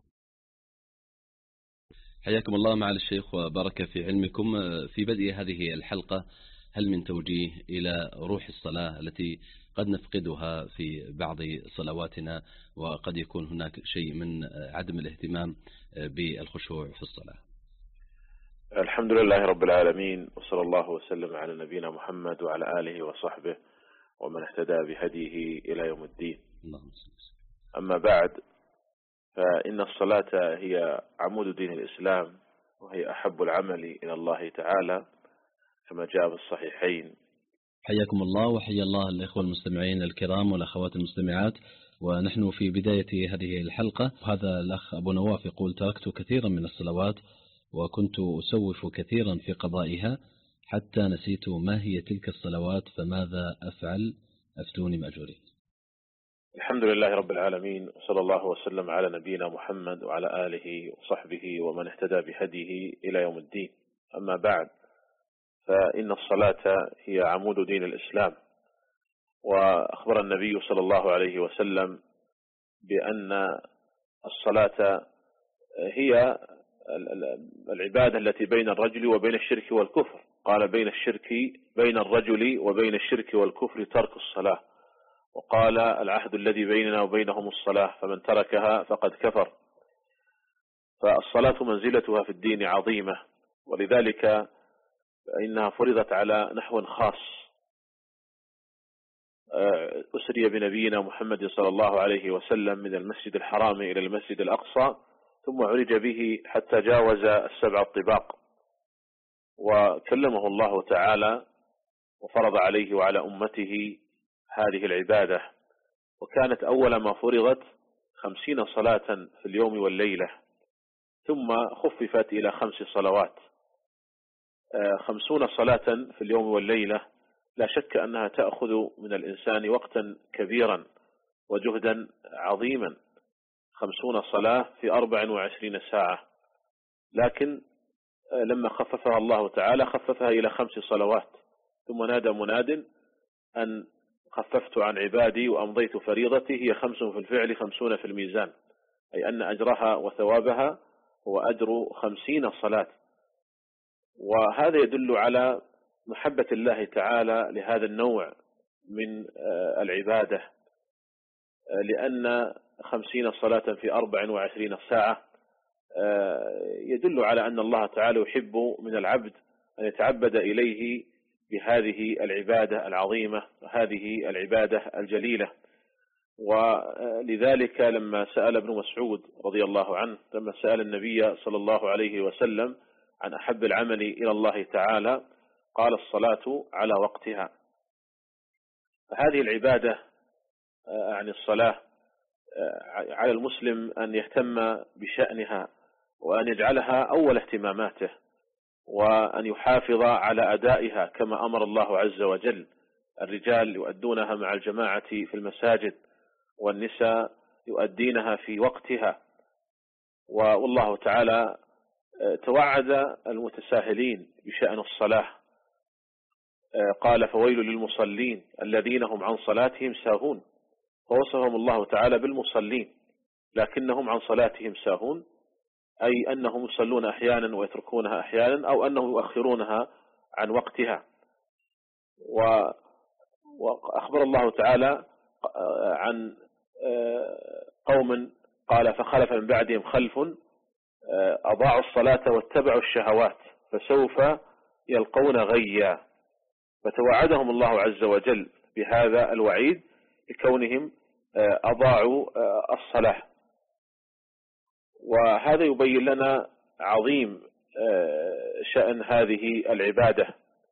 حياكم الله معالي الشيخ وبارك في علمكم. في بدء هذه الحلقة هل من توجيه إلى روح الصلاة التي قد نفقدها في بعض صلواتنا، وقد يكون هناك شيء من عدم الاهتمام بالخشوع في الصلاة؟ الحمد لله رب العالمين، وصلى الله وسلم على نبينا محمد وعلى آله وصحبه ومن اهتدى بهديه إلى يوم الدين. أما بعد، فإن الصلاة هي عمود دين الإسلام، وهي أحب العمل إلى الله تعالى كما جاء بالصحيحين. حياكم الله وحيا الله الإخوة المستمعين الكرام والأخوات المستمعات، ونحن في بداية هذه الحلقة. هذا الأخ أبو نواف يقول: تركت كثيرا من الصلوات وكنت أسوف كثيرا في قضائها حتى نسيت ما هي تلك الصلوات، فماذا أفعل؟ أفتوني مأجورين. الحمد لله رب العالمين، وصلى الله وسلم على نبينا محمد وعلى آله وصحبه ومن اهتدى بهديه إلى يوم الدين. أما بعد، فإن الصلاة هي عمود دين الإسلام، وأخبر النبي صلى الله عليه وسلم بأن الصلاة هي العبادة التي بين الرجل وبين الشرك والكفر. قال: بين الشرك بين الرجل وبين الشرك والكفر ترك الصلاة. وقال: العهد الذي بيننا وبينهم الصلاة، فمن تركها فقد كفر. فالصلاة منزلتها في الدين عظيمة، ولذلك فإنها فرضت على نحو خاص. أسري بنبينا محمد صلى الله عليه وسلم من المسجد الحرام إلى المسجد الأقصى، ثم عرج به حتى جاوز السبع الطباق، وكلمه الله تعالى وفرض عليه وعلى أمته هذه العبادة. وكانت أول ما فرضت خمسين صلاة في اليوم والليلة، ثم خففت إلى خمس صلوات. خمسون صلاة في اليوم والليلة لا شك أنها تأخذ من الإنسان وقتا كبيرا وجهدا عظيما، خمسون صلاة في أربع وعشرين ساعة. لكن لما خففها الله تعالى خففها إلى خمس صلوات، ثم نادى مناد أن خففت عن عبادي وأمضيت فريضتي، هي خمس في الفعل خمسون في الميزان، أي أن أجرها وثوابها هو أجر خمسين صلاة. وهذا يدل على محبة الله تعالى لهذا النوع من العبادة، لأن خمسين صلاة في أربع وعشرين ساعة يدل على أن الله تعالى يحب من العبد أن يتعبد إليه بهذه العبادة العظيمة وهذه العبادة الجليلة. ولذلك لما سأل ابن مسعود رضي الله عنه، لما سأل النبي صلى الله عليه وسلم عن أحب العمل إلى الله تعالى، قال: الصلاة على وقتها. هذه العبادة عن الصلاة على المسلم أن يهتم بشأنها، وأن يجعلها أول اهتماماته، وأن يحافظ على أدائها كما أمر الله عز وجل. الرجال يؤدونها مع الجماعة في المساجد، والنساء يؤدينها في وقتها. والله تعالى توعد المتساهلين بشأن الصلاة، قال: فويل للمصلين الذين هم عن صلاتهم ساهون. فوصفهم الله تعالى بالمصلين، لكنهم عن صلاتهم ساهون، أي أنهم يصلون أحيانا ويتركونها أحيانا، أو أنهم يؤخرونها عن وقتها. وأخبر الله تعالى عن قوم قال: فخلف من بعدهم خلف أضاعوا الصلاة واتبعوا الشهوات فسوف يلقون غيا. فتوعدهم الله عز وجل بهذا الوعيد لكونهم أضاعوا الصلاة. وهذا يبين لنا عظيم شأن هذه العبادة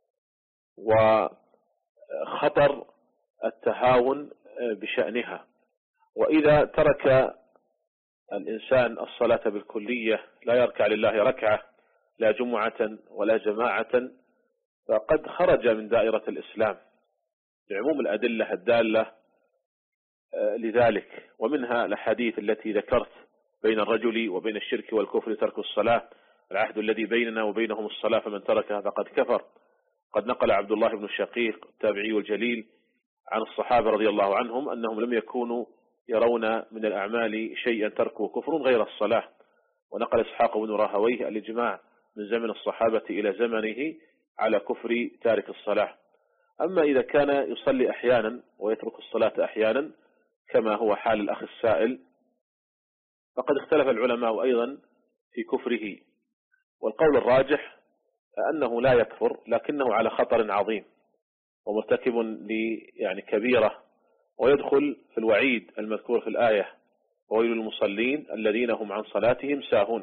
وخطر التهاون بشأنها. وإذا ترك الإنسان الصلاة بالكلية، لا يركع لله ركعة، لا جمعة ولا جماعة، فقد خرج من دائرة الإسلام لعموم الأدلة الدالة لذلك. ومنها الأحاديث التي ذكرت: بين الرجل وبين الشرك والكفر ترك الصلاة، العهد الذي بيننا وبينهم الصلاة فمن تركها فقد كفر. قد نقل عبد الله بن الشقيق التابعي الجليل عن الصحابة رضي الله عنهم أنهم لم يكونوا يرون من الأعمال شيئا تركه كفر غير الصلاة. ونقل إسحاق بن راهويه الإجماع من زمن الصحابة إلى زمنه على كفر تارك الصلاة. أما إذا كان يصلي أحيانا ويترك الصلاة أحيانا كما هو حال الأخ السائل فقد اختلف العلماء أيضا في كفره، والقول الراجح أنه لا يكفر لكنه على خطر عظيم ومرتكب يعني كبيرة، ويدخل في الوعيد المذكور في الآية وويل للمصلين الذين هم عن صلاتهم ساهون.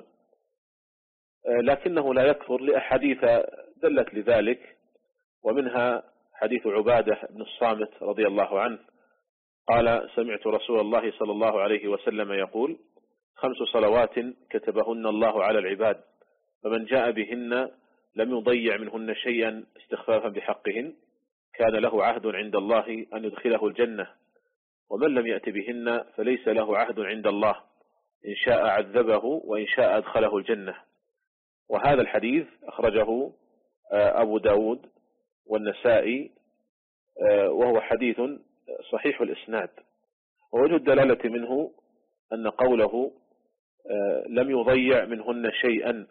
لكنه لا يكفر لأحاديث دلت لذلك، ومنها حديث عبادة بن الصامت رضي الله عنه قال سمعت رسول الله صلى الله عليه وسلم يقول خمس صلوات كتبهن الله على العباد فمن جاء بهن لم يضيع منهن شيئا استخفافا بحقهن كان له عهد عند الله أن يدخله الجنة، ومن لم يأت بهن فليس له عهد عند الله إن شاء عذبه وإن شاء أدخله الجنة. وهذا الحديث أخرجه أبو داود والنسائي وهو حديث صحيح الإسناد. ووجه الدلالة منه أن قوله لم يضيع منهن شيئا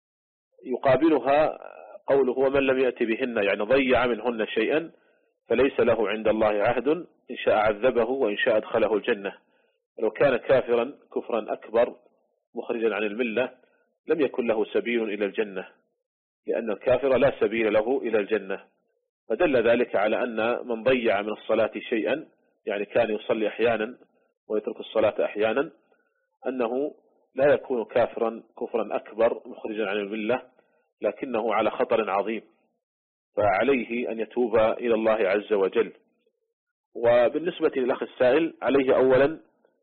يقابلها قوله ومن لم يأت بهن، يعني ضيع منهن شيئا فليس له عند الله عهد إن شاء عذبه وإن شاء أدخله الجنة. ولو كان كافرا كفرا أكبر مخرجا عن الملة لم يكن له سبيل إلى الجنة، لأن الكافر لا سبيل له إلى الجنة. فدل ذلك على أن من ضيع من الصلاة شيئا، يعني كان يصلي أحيانا ويترك الصلاة أحيانا، أنه لا يكون كافرا كفرا أكبر مخرجا عن الملة، لكنه على خطر عظيم، فعليه أن يتوب إلى الله عز وجل. وبالنسبة للأخ السائل عليه أولا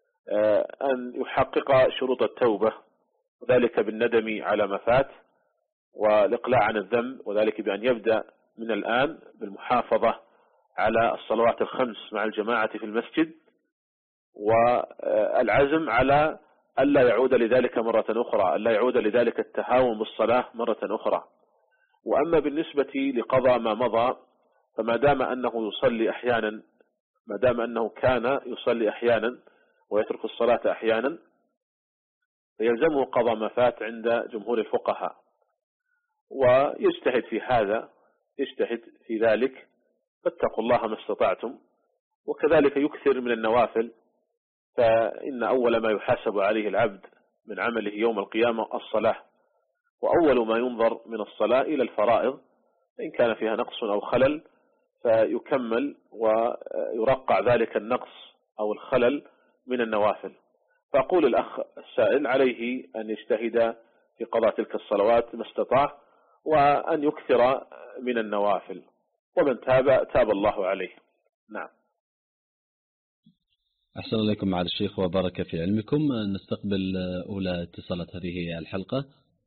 أن يحقق شروط التوبة، وذلك بالندم على ما فات والإقلاع عن الذنب، وذلك بأن يبدأ من الآن بالمحافظة على الصلوات الخمس مع الجماعة في المسجد، والعزم على ألا يعود لذلك مرة أخرى، ألا يعود لذلك التهاون بالصلاة مرة أخرى. وأما بالنسبة لقضاء ما مضى فما دام أنه يصلي أحيانا، ما دام أنه كان يصلي أحيانا ويترك الصلاة أحيانا فيلزمه قضاء ما فات عند جمهور الفقهاء، ويجتهد في هذا، يجتهد في ذلك، فاتقوا الله ما استطعتم. وكذلك يكثر من النوافل، فإن أول ما يحاسب عليه العبد من عمله يوم القيامة الصلاة، وأول ما ينظر من الصلاة إلى الفرائض، إن كان فيها نقص أو خلل فيكمل ويرقع ذلك النقص أو الخلل من النوافل. فأقول الأخ السائل عليه أن يجتهد في قضاء تلك الصلوات ما استطاع، وأن يكثر من النوافل، ومن تاب تاب الله عليه. نعم. أحسن إليكم مع الشيخ وبارك في علمكم. نستقبل أولى اتصالات هذه الحلقة.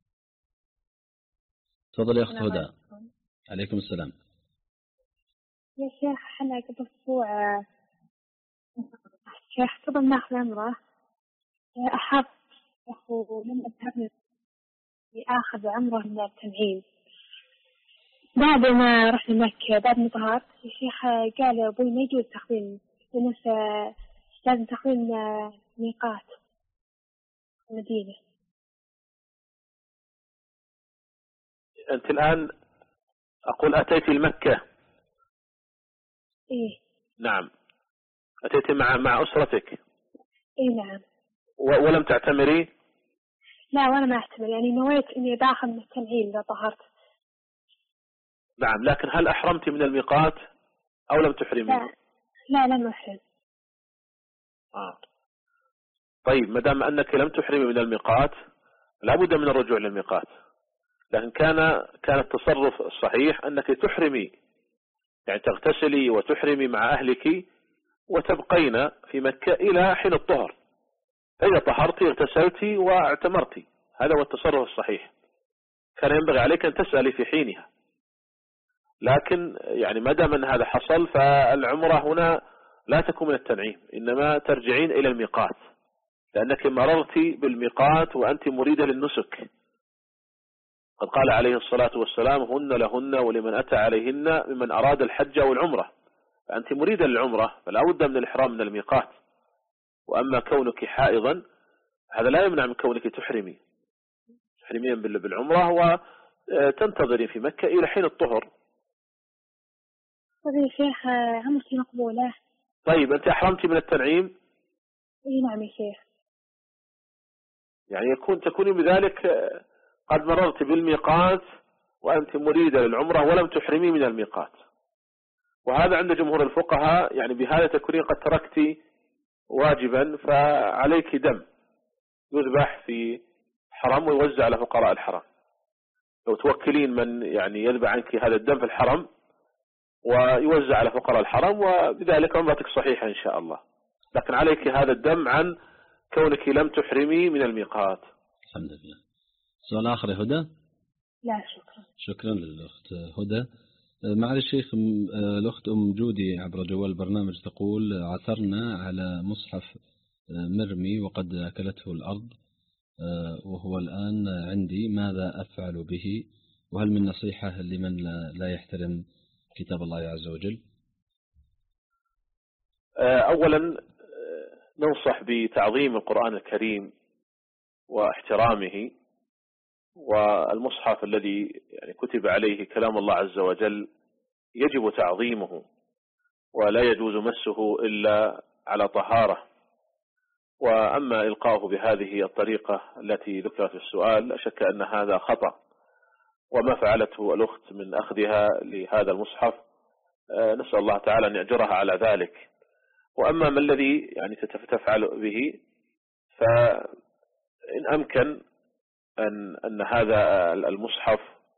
تفضل يا أخت هدى. عليكم السلام. يا شيخ احنا قبل أسبوع شيخ قبل ناخذ عمره أحب ولما ذهبنا آخذ عمره من التنعيم، بعد ما رحنا مكة بعد ما طهرت الشيخ قال أبوي ما يجوز تاخذين، لأنه لازم تاخذين ميقات المدينة. أنت الآن أقول أتيت لمكة؟ إيه نعم. أتيت مع مع أسرتك؟ إيه نعم. ولم تعتمري؟ لا وأنا ما أعتمر، يعني نويت إني داخل من التنعيم إذا طهرت. نعم، لكن هل أحرمت من الميقات أو لم تحرمي؟ لا لا لم أحرم. آه. طيب ما دام أنك لم تحرمي من الميقات لابد من الرجوع للميقات، لكن كان كان التصرف الصحيح أنك تحرمي، يعني تغتسلي وتحرمي مع أهلك وتبقين في مكة إلى حين الطهر، فإذا طهرتي اغتسلتي واعتمرتي، هذا هو التصرف الصحيح. كان ينبغي عليك أن تسألي في حينها، لكن يعني ما دام أن هذا حصل فالعمرة هنا لا تكون من التنعيم، إنما ترجعين إلى الميقات، لأنك مررتي بالميقات وأنت مريدة للنسك، قد قال عليه الصلاة والسلام هن لهن ولمن أتى عليهن ممن أراد الحج أو العمرة. فأنت مريدة للعمرة فلا بد من الإحرام من الميقات. وأما كونك حائضا هذا لا يمنع من كونك تحرمي تحرمين بالعمرة وتنتظرين في مكة إلى حين الطهر. طيب يا شيخ عمرتي مقبولة. طيب أنت أحرمتي من التنعيم؟ اي نعم يا شيخ. يعني يكون تكوني بذلك قد مررت بالميقات وأنت مريدة للعمرة ولم تحرمي من الميقات، وهذا عند جمهور الفقهاء يعني بهذا تكونين قد تركتي واجبا فعليك دم يذبح في حرم ويوزع على فقراء الحرم. لو توكلين من يعني يذبح عنك هذا الدم في الحرم ويوزع على فقراء الحرم وبذلك عمرتك صحيحة إن شاء الله، لكن عليك هذا الدم عن كونك لم تحرمي من الميقات. الحمد لله. سؤال آخر يا هدى؟ لا شكرا. شكرا للأخت هدى. معالي الشيخ الأخت أم جودي عبر جوال البرنامج تقول عثرنا على مصحف مرمي وقد أكلته الأرض وهو الآن عندي، ماذا أفعل به؟ وهل من نصيحة لمن لا يحترم كتاب الله عز وجل؟ أولا ننصح بتعظيم القرآن الكريم واحترامه، والمصحف الذي يعني كتب عليه كلام الله عز وجل يجب تعظيمه ولا يجوز مسه إلا على طهارة. وأما إلقاؤه بهذه الطريقة التي ذكرت في السؤال لا شك أن هذا خطأ، وما فعلته الأخت من أخذها لهذا المصحف نسأل الله تعالى أن يأجرها على ذلك. وأما ما الذي يعني تفعل به فإن أمكن أن أن هذا المصحف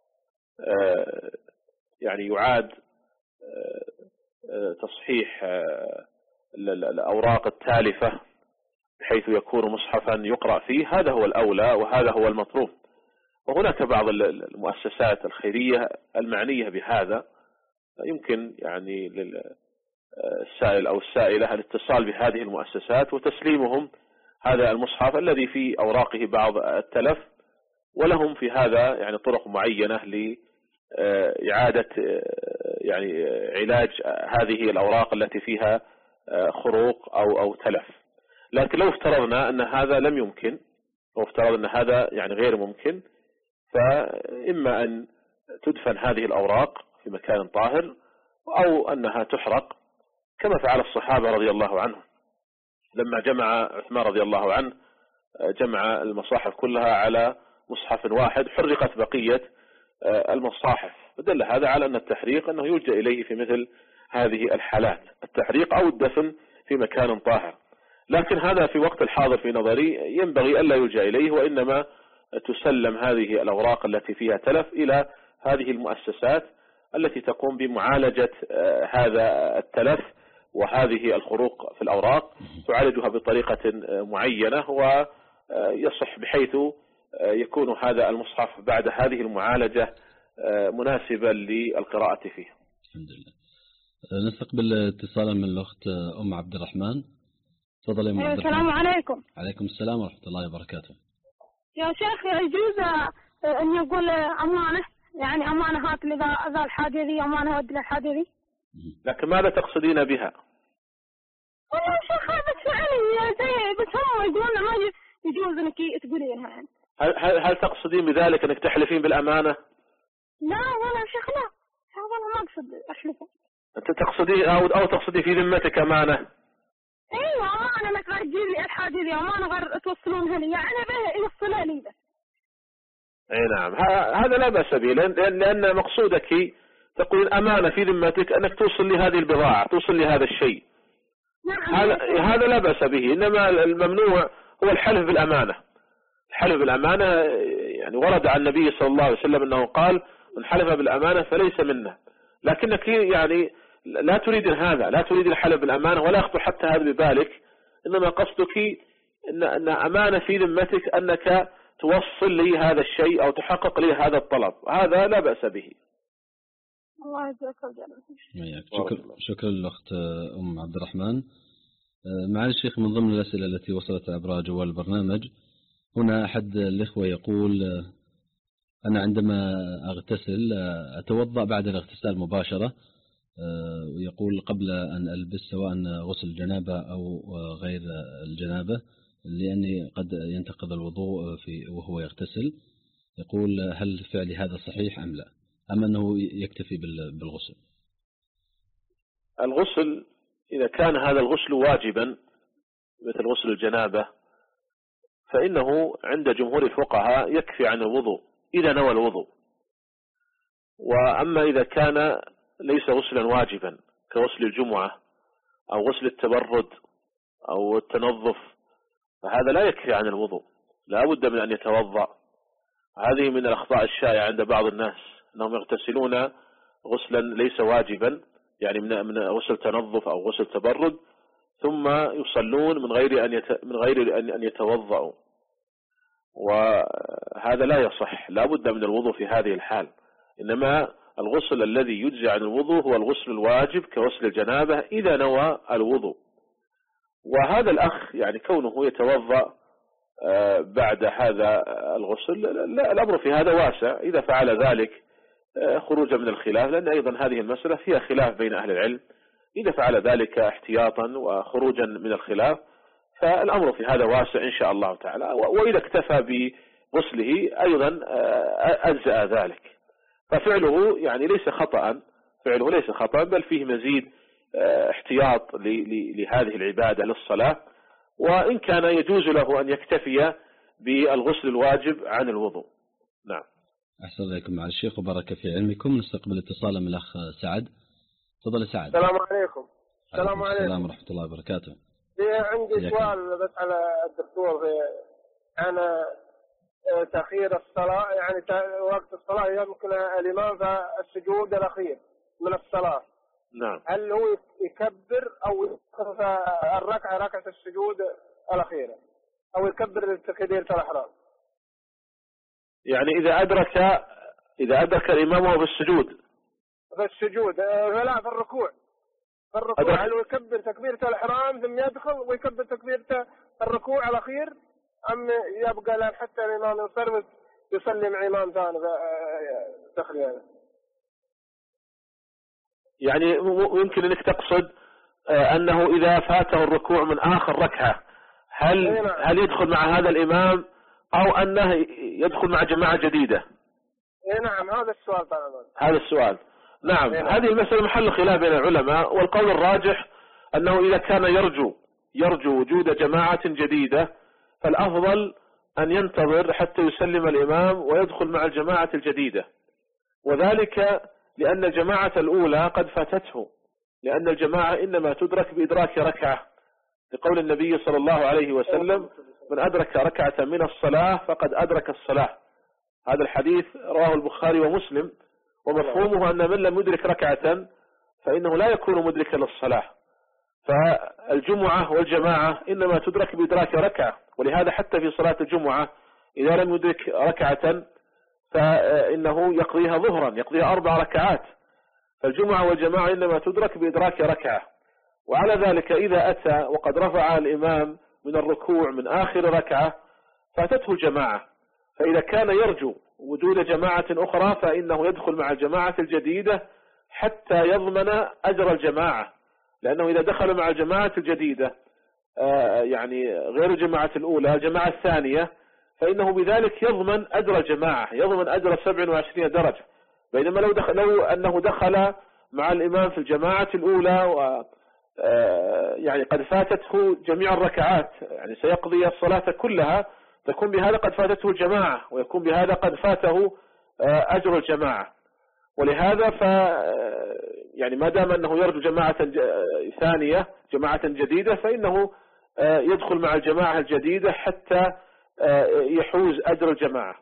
يعني يعاد تصحيح الأوراق التالفة بحيث يكون مصحفا يقرأ فيه، هذا هو الأولى وهذا هو المطلوب. وهناك بعض المؤسسات الخيرية المعنية بهذا يمكن يعني للسائل أو السائلة الاتصال بهذه المؤسسات وتسليمهم هذا المصحف الذي في أوراقه بعض التلف، ولهم في هذا يعني طرق معينة لإعادة يعني علاج هذه الأوراق التي فيها خروق أو أو تلف. لكن لو افترضنا أن هذا لم يمكن، لو افترضنا أن هذا يعني غير ممكن، فإما أن تدفن هذه الأوراق في مكان طاهر أو أنها تحرق كما فعل الصحابة رضي الله عنهم لما جمع عثمان رضي الله عنه جمع المصاحف كلها على مصحف واحد، حرقت بقية المصاحف. فدل هذا على أن التحريق أنه يلجأ إليه في مثل هذه الحالات، التحريق أو الدفن في مكان طاهر. لكن هذا في وقت الحاضر في نظري ينبغي ألا يلجأ إليه، وإنما تسلم هذه الأوراق التي فيها تلف إلى هذه المؤسسات التي تقوم بمعالجة هذا التلف وهذه الخروق في الأوراق، تعالجها بطريقة معينة ويصح بحيث يكون هذا المصحف بعد هذه المعالجة مناسبا للقراءة فيه. الحمد لله. نستقبل اتصالا من الأخت أم عبد الرحمن. تفضل يا أم عبد الرحمن. السلام عليكم. عليكم السلام ورحمة الله وبركاته. يا شيخ يجوز أن يقول أمانة، يعني أمانة هات لي ذا الحاجة ذي، أمانة ودي الحاجة ذي. لكن ماذا تقصدين بها؟ والله يا شيخ هذا فعلي زي بس هم يقولون ما يجوز انك تقولينها يعني. هل, هل هل تقصدين بذلك انك تحلفين بالامانه؟ لا والله يا شيخ لا، والله ما اقصد احلفه. انت تقصدي او او تقصدي في ذمتك امانه؟ ايوه امانه انك غير تجيب لي الحاجه دي، امانه غير توصلونها لي يعني به يوصلها لي بس. اي نعم هذا لا باس به، لان لان مقصودك تقول امانه في ذمتك انك توصل لي هذه البضاعه، توصل لي هذا الشيء. نعم هذا هذا لا باس به، انما الممنوع هو الحلف بالامانه. الحلف بالامانه يعني ورد عن النبي صلى الله عليه وسلم انه قال من حلف بالامانه فليس منا، لكنك يعني لا تريد هذا، لا تريد الحلف بالامانه ولا يخطر حتى هذا ببالك، انما قصدك ان ان امانه في ذمتك انك توصل لي هذا الشيء او تحقق لي هذا الطلب، هذا لا باس به. الله يجزاك خير. شكرا شكرا للاخت ام عبد الرحمن. معالي الشيخ، من ضمن الاسئله التي وصلت عبر جوال البرنامج هنا احد الاخوه يقول أنا عندما أغتسل أتوضأ بعد الاغتسال مباشرة، ويقول قبل أن ألبس سواء غسل الجنابة أو غير الجنابة، لأني قد ينتقض الوضوء في وهو يغتسل. يقول هل فعلي هذا صحيح أم لا، أم أنه يكتفي بالغسل؟ الغسل إذا كان هذا الغسل واجبا مثل غسل الجنابة فإنه عند جمهور الفقهاء يكفي عن الوضوء إذا نوى الوضوء. وأما إذا كان ليس غسلا واجبا كغسل الجمعة أو غسل التبرد أو التنظف فهذا لا يكفي عن الوضوء، لا بد من أن يتوضأ. هذه من الأخطاء الشائعة عند بعض الناس أنهم يغتسلون غسلا ليس واجبا، يعني من غسل تنظف أو غسل تبرد، ثم يصلون من غير أن من غير أن يتوضأوا، وهذا لا يصح. لا بد من الوضوء في هذه الحال. إنما الغسل الذي يجزي عن الوضوء هو الغسل الواجب كغسل الجنابة إذا نوى الوضوء. وهذا الأخ يعني كونه يتوضأ بعد هذا الغسل لا، الأمر في هذا واسع إذا فعل ذلك خروجا من الخلاف، لأن أيضا هذه المسألة فيها خلاف بين أهل العلم. إذا فعل ذلك احتياطا وخروجا من الخلاف فالأمر في هذا واسع إن شاء الله تعالى. وإذا اكتفى بغسله أيضا أجزأ ذلك. ففعله يعني ليس خطأ، فعله ليس خطأ، بل فيه مزيد احتياط لهذه العبادة للصلاة. وإن كان يجوز له أن يكتفي بالغسل الواجب عن الوضوء. نعم. أحسن إليكم مع الشيخ وبارك في علمكم. نستقبل اتصالا من الأخ سعد. تفضل سعد. السلام عليكم. السلام عليكم. السلام ورحمة الله وبركاته. عندي سؤال بس على الدكتور في أنا تأخير الصلاة، يعني وقت الصلاة يمكن الإمام في السجود الأخير من الصلاة. نعم. هل هو يكبر أو يدخل الركعة ركعة السجود الأخيرة أو يكبر تكبيرة الإحرام؟ يعني إذا أدرك إذا أدرك الإمام وهو في السجود في السجود لا في الركوع في الركوع هل يكبر تكبيرة الإحرام ثم يدخل ويكبر تكبيرة الركوع الأخير، أم يبقى لأن حتى الإمام ينصرف يصلي مع إمام ثاني تخليه؟ يعني يمكن أنك تقصد أنه إذا فاته الركوع من آخر ركعة هل هل يدخل مع هذا الإمام أو أنه يدخل مع جماعة جديدة؟ نعم هذا السؤال طبعا. هذا السؤال. نعم. هذه المسألة محل خلاف بين العلماء، والقول الراجح أنه إذا كان يرجو يرجو وجود جماعة جديدة فالأفضل أن ينتظر حتى يسلم الإمام ويدخل مع الجماعة الجديدة، وذلك لأن الجماعة الأولى قد فاتته، لأن الجماعة إنما تدرك بإدراك ركعة، لقول النبي صلى الله عليه وسلم من أدرك ركعة من الصلاة فقد أدرك الصلاة. هذا الحديث رواه البخاري ومسلم، ومفهومه أن من لم يدرك ركعة فإنه لا يكون مدركا للصلاة. فالجمعة والجماعة إنما تدرك بإدراك ركعة، ولهذا حتى في صلاة الجمعة إذا لم يدرك ركعة فإنه يقضيها ظهرا، يقضيها أربع ركعات. فالجمعة والجماعة إنما تدرك بإدراك ركعة. وعلى ذلك إذا أتى وقد رفع الإمام من الركوع من آخر ركعة فاتته الجماعة، فإذا كان يرجو وجود جماعة أخرى فإنه يدخل مع الجماعة الجديدة حتى يضمن أجر الجماعة، لأنه إذا دخل مع الجماعة الجديدة يعني غير الجماعة الأولى الجماعة الثانية فإنه بذلك يضمن أجر الجماعة، يضمن أجر سبع وعشرين درجة. بينما لو, دخل لو أنه دخل مع الإمام في الجماعة الأولى و يعني قد فاتته جميع الركعات، يعني سيقضي الصلاة كلها، تكون بهذا قد فاتته الجماعة ويكون بهذا قد فاته أجر الجماعة. ولهذا ف يعني ما دام أنه يرجو جماعة ثانية جماعة جديدة فإنه يدخل مع الجماعة الجديدة حتى يحوز أجر الجماعة.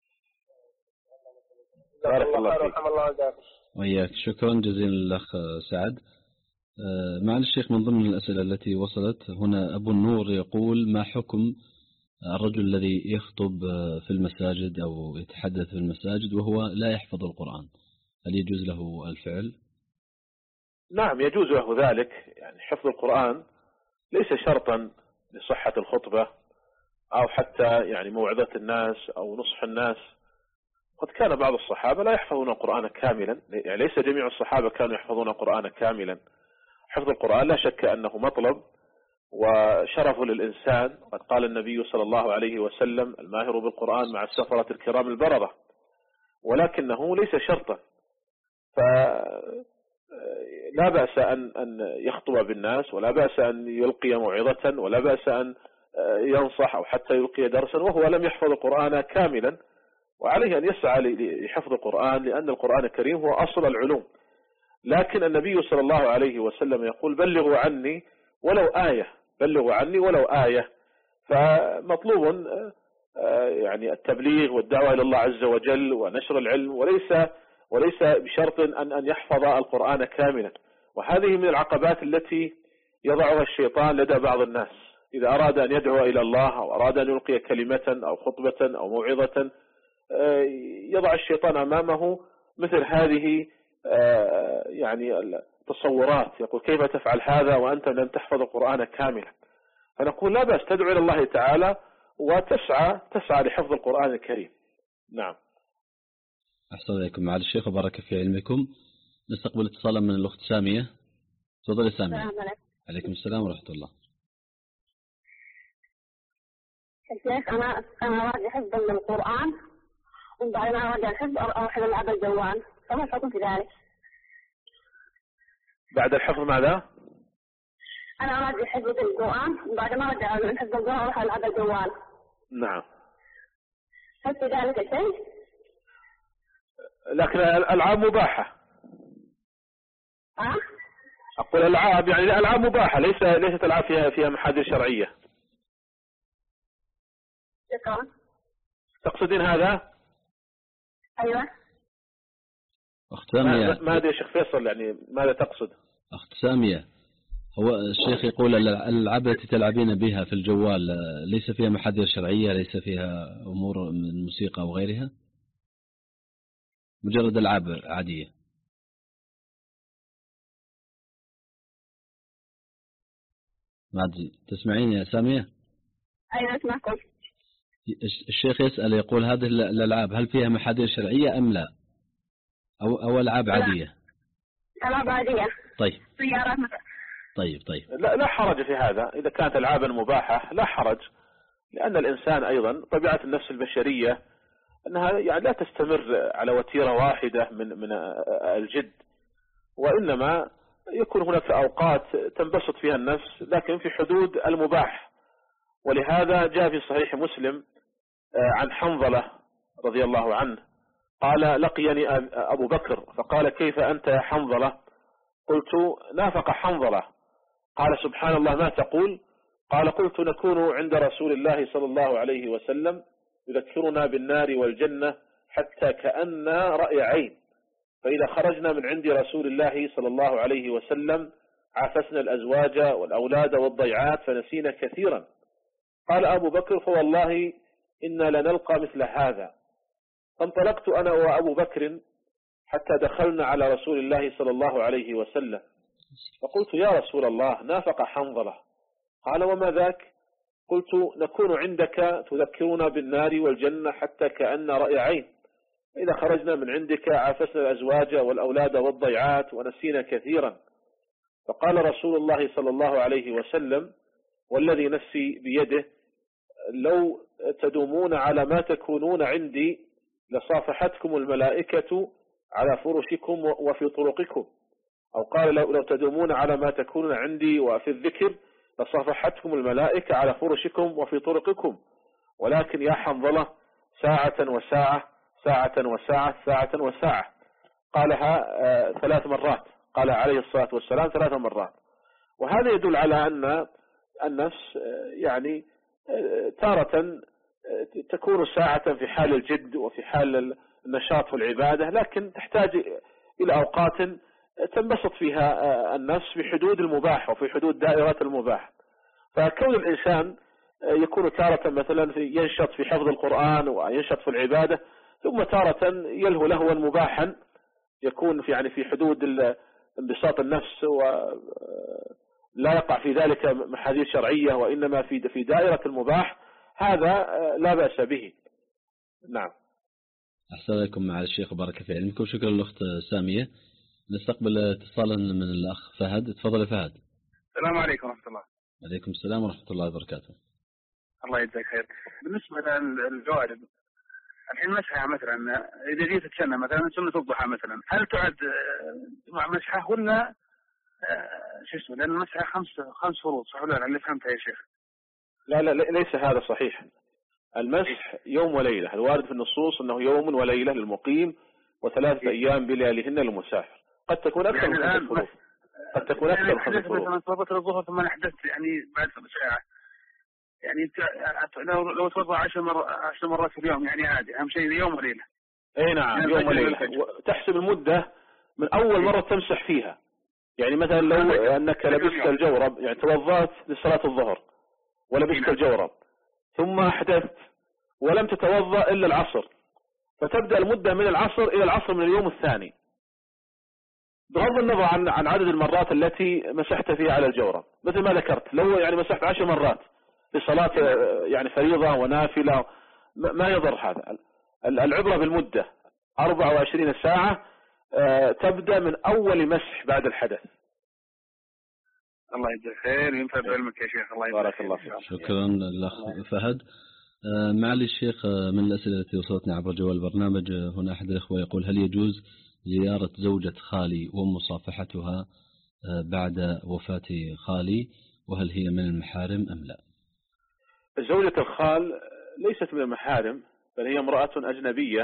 بارك الله فيك. وإياك. شكرا جزيلا للأخ سعد. مع الشيخ من ضمن الأسئلة التي وصلت هنا أبو النور يقول ما حكم الرجل الذي يخطب في المساجد أو يتحدث في المساجد وهو لا يحفظ القرآن، هل يجوز له الفعل؟ نعم يجوز له ذلك. يعني حفظ القرآن ليس شرطا لصحة الخطبة أو حتى يعني موعظة الناس أو نصح الناس، قد كان بعض الصحابة لا يحفظون القرآن كاملا، يعني ليس جميع الصحابة كانوا يحفظون القرآن كاملا. حفظ القرآن لا شك أنه مطلب وشرف للإنسان. قد قال النبي صلى الله عليه وسلم: الماهر بالقرآن مع السفرة الكرام البررة، ولكنه ليس شرطا. فلا بأس أن أن يخطب بالناس، ولا بأس أن يلقي موعظة، ولا بأس أن ينصح أو حتى يلقي درسا وهو لم يحفظ القرآن كاملا، وعليه أن يسعى لحفظ القرآن، لأن القرآن الكريم هو أصل العلوم. لكن النبي صلى الله عليه وسلم يقول: بلغوا عني ولو آية، بلغوا عني ولو آية. فمطلوب يعني التبليغ والدعوة إلى الله عز وجل ونشر العلم، وليس وليس بشرط أن أن يحفظ القرآن كاملا. وهذه من العقبات التي يضعها الشيطان لدى بعض الناس، إذا أراد أن يدعو إلى الله أو أراد أن يلقي كلمة أو خطبة أو موعظة، يضع الشيطان أمامه مثل هذه يعني التصورات، يقول: كيف تفعل هذا وأنت لم تحفظ القرآن كاملا؟ فنقول: لا بأس، تدعو إلى الله تعالى وتسعى تسعى لحفظ القرآن الكريم. نعم. أحسن إليكم معالي الشيخ وبارك في علمكم. نستقبل اتصالا من الأخت سامية. تفضلي سامية. السلام عليكم. عليكم السلام ورحمة الله. الشيخ أنا أنا راجع حفظ القرآن، وبعد ما راجع الحفظ أروح ألعب الجوال، فما الحكم في ذلك؟ بعد الحفظ ماذا؟ أنا راجع حفظ القرآن، وبعد ما راجع من حفظ القرآن أروح ألعب الجوال. نعم. هل في ذلك شيء؟ لكن الألعاب مباحة. ها؟ أقول الألعاب يعني الألعاب مباحة، ليس ليست ألعاب فيها فيها محاذير شرعية. شكرا. تقصدين هذا؟ أيوة. أخت سامية. ماذا يا شيخ فيصل، يعني ماذا تقصد؟ أخت سامية، هو الشيخ يقول الألعاب التي تلعبين بها في الجوال ليس فيها محاذير شرعية، ليس فيها أمور من موسيقى أو غيرها، مجرد ألعاب عادية. ما أدري تسمعين يا سامية؟ أيوة أسمعكم. الشيخ يسأل يقول: هذه الألعاب هل فيها محاذير شرعية أم لا؟ أو أو ألعاب عادية؟ ألعاب عادية. طيب. سيارات مثلا. طيب طيب. لا لا حرج في هذا، إذا كانت ألعابا مباحة لا حرج، لأن الإنسان أيضا طبيعة النفس البشرية أنها يعني لا تستمر على وتيرة واحدة من من الجد، وإنما يكون هناك أوقات تنبسط فيها النفس لكن في حدود المباح. ولهذا جاء في صحيح مسلم عن حنظلة رضي الله عنه قال: لقيني أبو بكر فقال: كيف أنت يا حنظلة؟ قلت: نافق حنظلة. قال: سبحان الله، ما تقول؟ قال: قلت: نكون عند رسول الله صلى الله عليه وسلم يذكرنا بالنار والجنة حتى كأن رأي عين، فإذا خرجنا من عند رسول الله صلى الله عليه وسلم عافسنا الأزواج والأولاد والضيعات فنسينا كثيرا. قال أبو بكر: فوالله إنا لنلقى مثل هذا. فانطلقت أنا وأبو بكر حتى دخلنا على رسول الله صلى الله عليه وسلم، فقلت: يا رسول الله، نافق حنظلة. قال: وما ذاك؟ قلت: نكون عندك تذكرنا بالنار والجنة حتى كأن رأي عين، إذا خرجنا من عندك عافسنا الأزواج والأولاد والضيعات ونسينا كثيرا. فقال رسول الله صلى الله عليه وسلم: والذي نفسي بيده لو تدومون على ما تكونون عندي لصافحتكم الملائكة على فرشكم وفي طرقكم، أو قال: لو تدومون على ما تكونون عندي وفي الذكر لصافحتكم الملائكة على فرشكم وفي طرقكم، ولكن يا حنظلة ساعة وساعة ساعة وساعة ساعة وساعة. قالها ثلاث مرات، قال عليه الصلاة والسلام ثلاث مرات. وهذا يدل على أن النفس يعني تارة تكون ساعة في حال الجد وفي حال النشاط والعبادة، لكن تحتاج إلى أوقات تنبسط فيها النفس بحدود المباح وفي حدود دائرة المباح. فكون الإنسان يكون تارة مثلا ينشط في حفظ القرآن وينشط في العبادة، ثم تارة يلهو لهوا مباحا يكون في يعني في حدود انبساط النفس ولا يقع في ذلك محاذير شرعية وإنما في في دائرة المباح، هذا لا بأس به. نعم. أحسن عليكم مع الشيخ وبارك في علمكم. شكرا للأخت سامية. نستقبل اتصالا من الأخ فهد. تفضل فهد. السلام عليكم ورحمة الله. عليكم السلام ورحمة الله وبركاته. الله يجزاك خير. بالنسبة للجوارب الحين مسحة مثلا إذا جيت تتشنى مثلا سنة الضحى مثلا هل تعد مع مسحة ولا شو اسمه؟ لأن المسحة خمس خمس فروض صح ولا لا اللي فهمتها يا شيخ؟ لا لا ليس هذا صحيح. المسح يوم وليلة. الوارد في النصوص أنه يوم وليلة للمقيم وثلاثة أيام بلياليهن للمسافر. قد تكون أكثر من خمس فروض. قد تكون أكثر من خمس فروض. مثلا توضأت الظهر ثم أنا حدثت يعني بعد ساعة يعني لو لو توضأ عشر مرات عشر مرات في اليوم يعني عادي. أهم شيء يوم وليلة. أي نعم يعني يوم وليلة. تحسب المدة من أول مرة تمسح فيها. يعني مثلا لو أنك لبست الجورب يعني توضأت لصلاة الظهر ولبست الجورب ثم أحدثت ولم تتوضأ إلا العصر فتبدأ المدة من العصر إلى العصر من اليوم الثاني بغض النظر عن عن عدد المرات التي مسحت فيها على الجورب. مثل ما ذكرت لو يعني مسحت عشر مرات لصلاة يعني فريضة ونافلة ما يضر هذا. العبرة بالمدة أربعة وعشرين ساعة تبدأ من أول مسح بعد الحدث. الله يجزاك خير وينفع بعلمك يا شيخ. الله بارك الله فيك. شكرا للأخ فهد. معالي الشيخ من الأسئلة التي وصلتنا عبر جوال البرنامج هنا أحد الأخوة يقول هل يجوز زيارة زوجة خالي ومصافحتها بعد وفاة خالي وهل هي من المحارم أم لا؟ زوجة الخال ليست من المحارم بل هي امرأة أجنبية.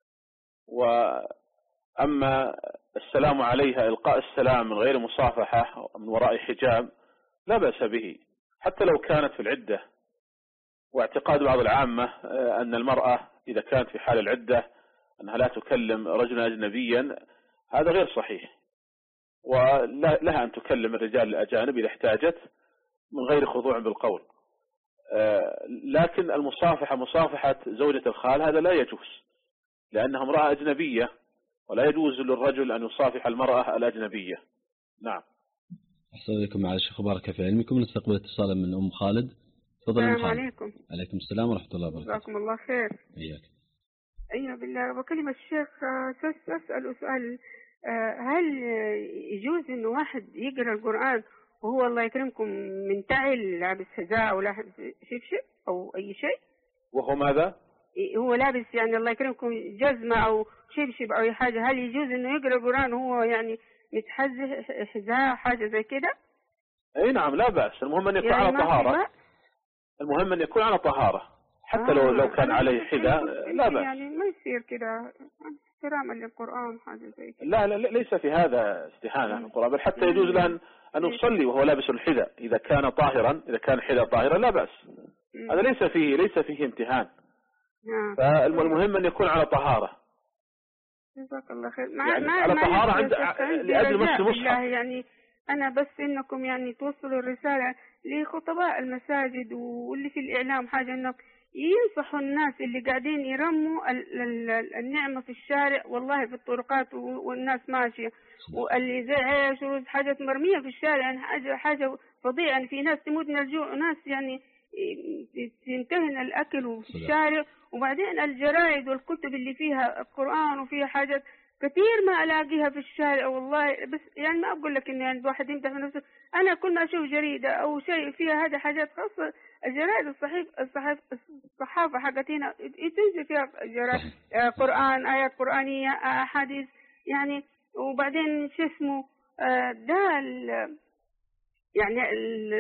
وأما السلام عليها إلقاء السلام من غير مصافحة من وراء حجاب لا بأس به حتى لو كانت في العدة. واعتقاد بعض العامة أن المرأة إذا كانت في حال العدة أنها لا تكلم رجلا أجنبيا هذا غير صحيح. ولها أن تكلم الرجال الأجانب إذا احتاجت من غير خضوع بالقول. لكن المصافحة مصافحة زوجة الخال هذا لا يجوز لأنها امرأة أجنبية ولا يجوز للرجل أن يصافح المرأة الأجنبية. نعم. أحسن عليكم مع الشيخ بارك في علمكم. نستقبل اتصالا من أم خالد. تفضل السلام عليكم. عليكم السلام ورحمة الله وبركاته. جزاكم الله خير. إياك. أيوة بالله بكلم الشيخ أسأل سؤال هل يجوز إنه واحد يقرأ القرآن وهو الله يكرمكم منتعل لابس حذاء أو لابس شبشب أو أي شيء؟ وهو ماذا؟ هو لابس يعني الله يكرمكم جزمة أو شبشب أو أي حاجة هل يجوز إنه يقرأ القرآن وهو يعني متحذى حذاء حاجة زي كده؟ أي نعم لا بأس. المهم أن يكون يعني على طهارة. المهم أن يكون على طهارة حتى آه لو لو كان عليه حذاء لا بأس. يعني ما يصير كده احتراما للقرآن حاجة زي كده. لا لا ليس في هذا استهانة للقرآن بل حتى يجوز له أن يصلي وهو لابس الحذاء إذا كان طاهرا. إذا كان الحذاء طاهرا لا بأس. هذا ليس فيه ليس فيه امتهان. فالمهم أن يكون على طهارة. جزاك الله خير. يعني على طهارة عند لأجل مس المصحف. يعني أنا بس إنكم يعني توصلوا الرسالة لخطباء المساجد واللي في الإعلام حاجة إنه ينصحوا الناس اللي قاعدين يرموا النعمة في الشارع والله في الطرقات والناس ماشية واللي زي عيش ورز حاجة مرمية في الشارع يعني حاجة حاجة فظيعة يعني في ناس تموت من الجوع وناس يعني تنتهن الأكل في الشارع. وبعدين الجرائد والكتب اللي فيها القرآن وفيها حاجات كثير ما ألاقيها في الشارع والله. بس يعني ما أقول لك إن يعني الواحد يمدح نفسه. أنا كل ما أشوف جريدة أو شيء فيها هذا حاجات خاصة الجرائد الصحيف الصحيف الصحافة حقتنا تنزل فيها جرائد قرآن آيات قرآنية أحاديث يعني. وبعدين شو اسمه ده يعني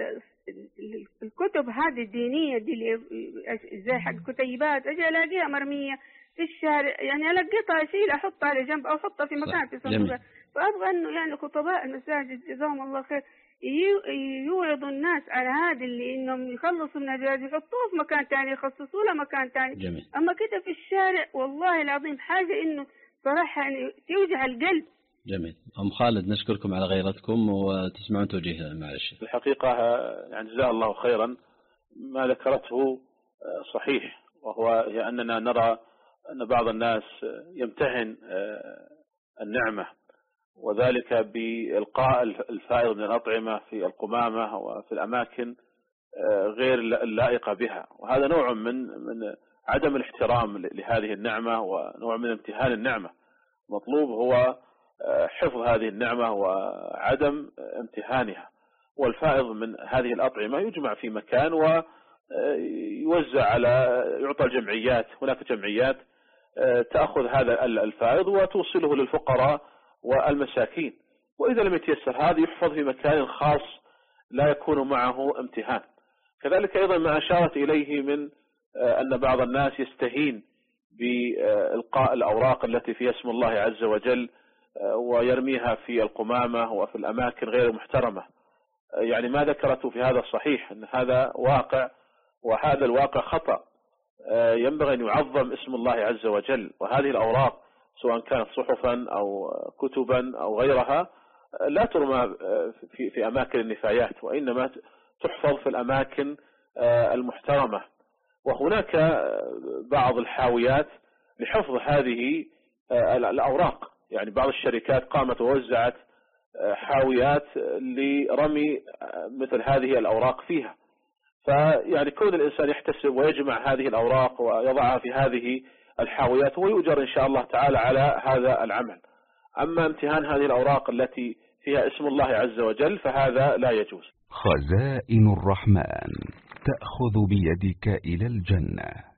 الكتب هذه الدينية دي اللي زي حق كتيبات أجي ألاقيها مرمية في الشارع يعني ألقيتها أشيل أحطها على جنب أو أحطها في مكان في صندوق. فأبغى إنه يعني خطباء المساجد جزاهم الله خير يوعظوا الناس على هذا اللي إنهم يخلصوا من الجهاز يحطوه في مكان تاني يخصصوا له مكان تاني. جميل. أما كده في الشارع والله العظيم حاجة إنه صراحة يعني توجع القلب. جميل. أم خالد نشكركم على غيرتكم وتسمعون توجيه مع الشيخ. الحقيقة يعني جزاه الله خيرا ما ذكرته صحيح وهو هي أننا نرى أن بعض الناس يمتهن النعمة وذلك بإلقاء الفائض من الأطعمة في القمامة وفي الأماكن غير اللائقة بها. وهذا نوع من من عدم الاحترام لهذه النعمة ونوع من امتهان النعمة. مطلوب هو حفظ هذه النعمة وعدم امتهانها. والفائض من هذه الأطعمة يجمع في مكان ويوزع على يعطى الجمعيات. هناك جمعيات تأخذ هذا الفائض وتوصله للفقراء والمساكين. وإذا لم يتيسر هذا يحفظ في مكان خاص لا يكون معه امتهان. كذلك أيضا ما أشارت إليه من أن بعض الناس يستهين بإلقاء الأوراق التي فيها اسم الله عز وجل ويرميها في القمامة وفي الأماكن غير محترمة. يعني ما ذكرته في هذا الصحيح أن هذا واقع، وهذا الواقع خطأ. ينبغي أن يعظم اسم الله عز وجل. وهذه الأوراق سواء كانت صحفا أو كتبا أو غيرها لا ترمى في في أماكن النفايات، وإنما تحفظ في الأماكن المحترمة. وهناك بعض الحاويات لحفظ هذه الأوراق. يعني بعض الشركات قامت ووزعت حاويات لرمي مثل هذه الأوراق فيها. فيعني كون الإنسان يحتسب ويجمع هذه الأوراق ويضعها في هذه الحاويات هو يؤجر إن شاء الله تعالى على هذا العمل. أما امتهان هذه الأوراق التي فيها اسم الله عز وجل فهذا لا يجوز. خزائن الرحمن تأخذ بيدك إلى الجنة.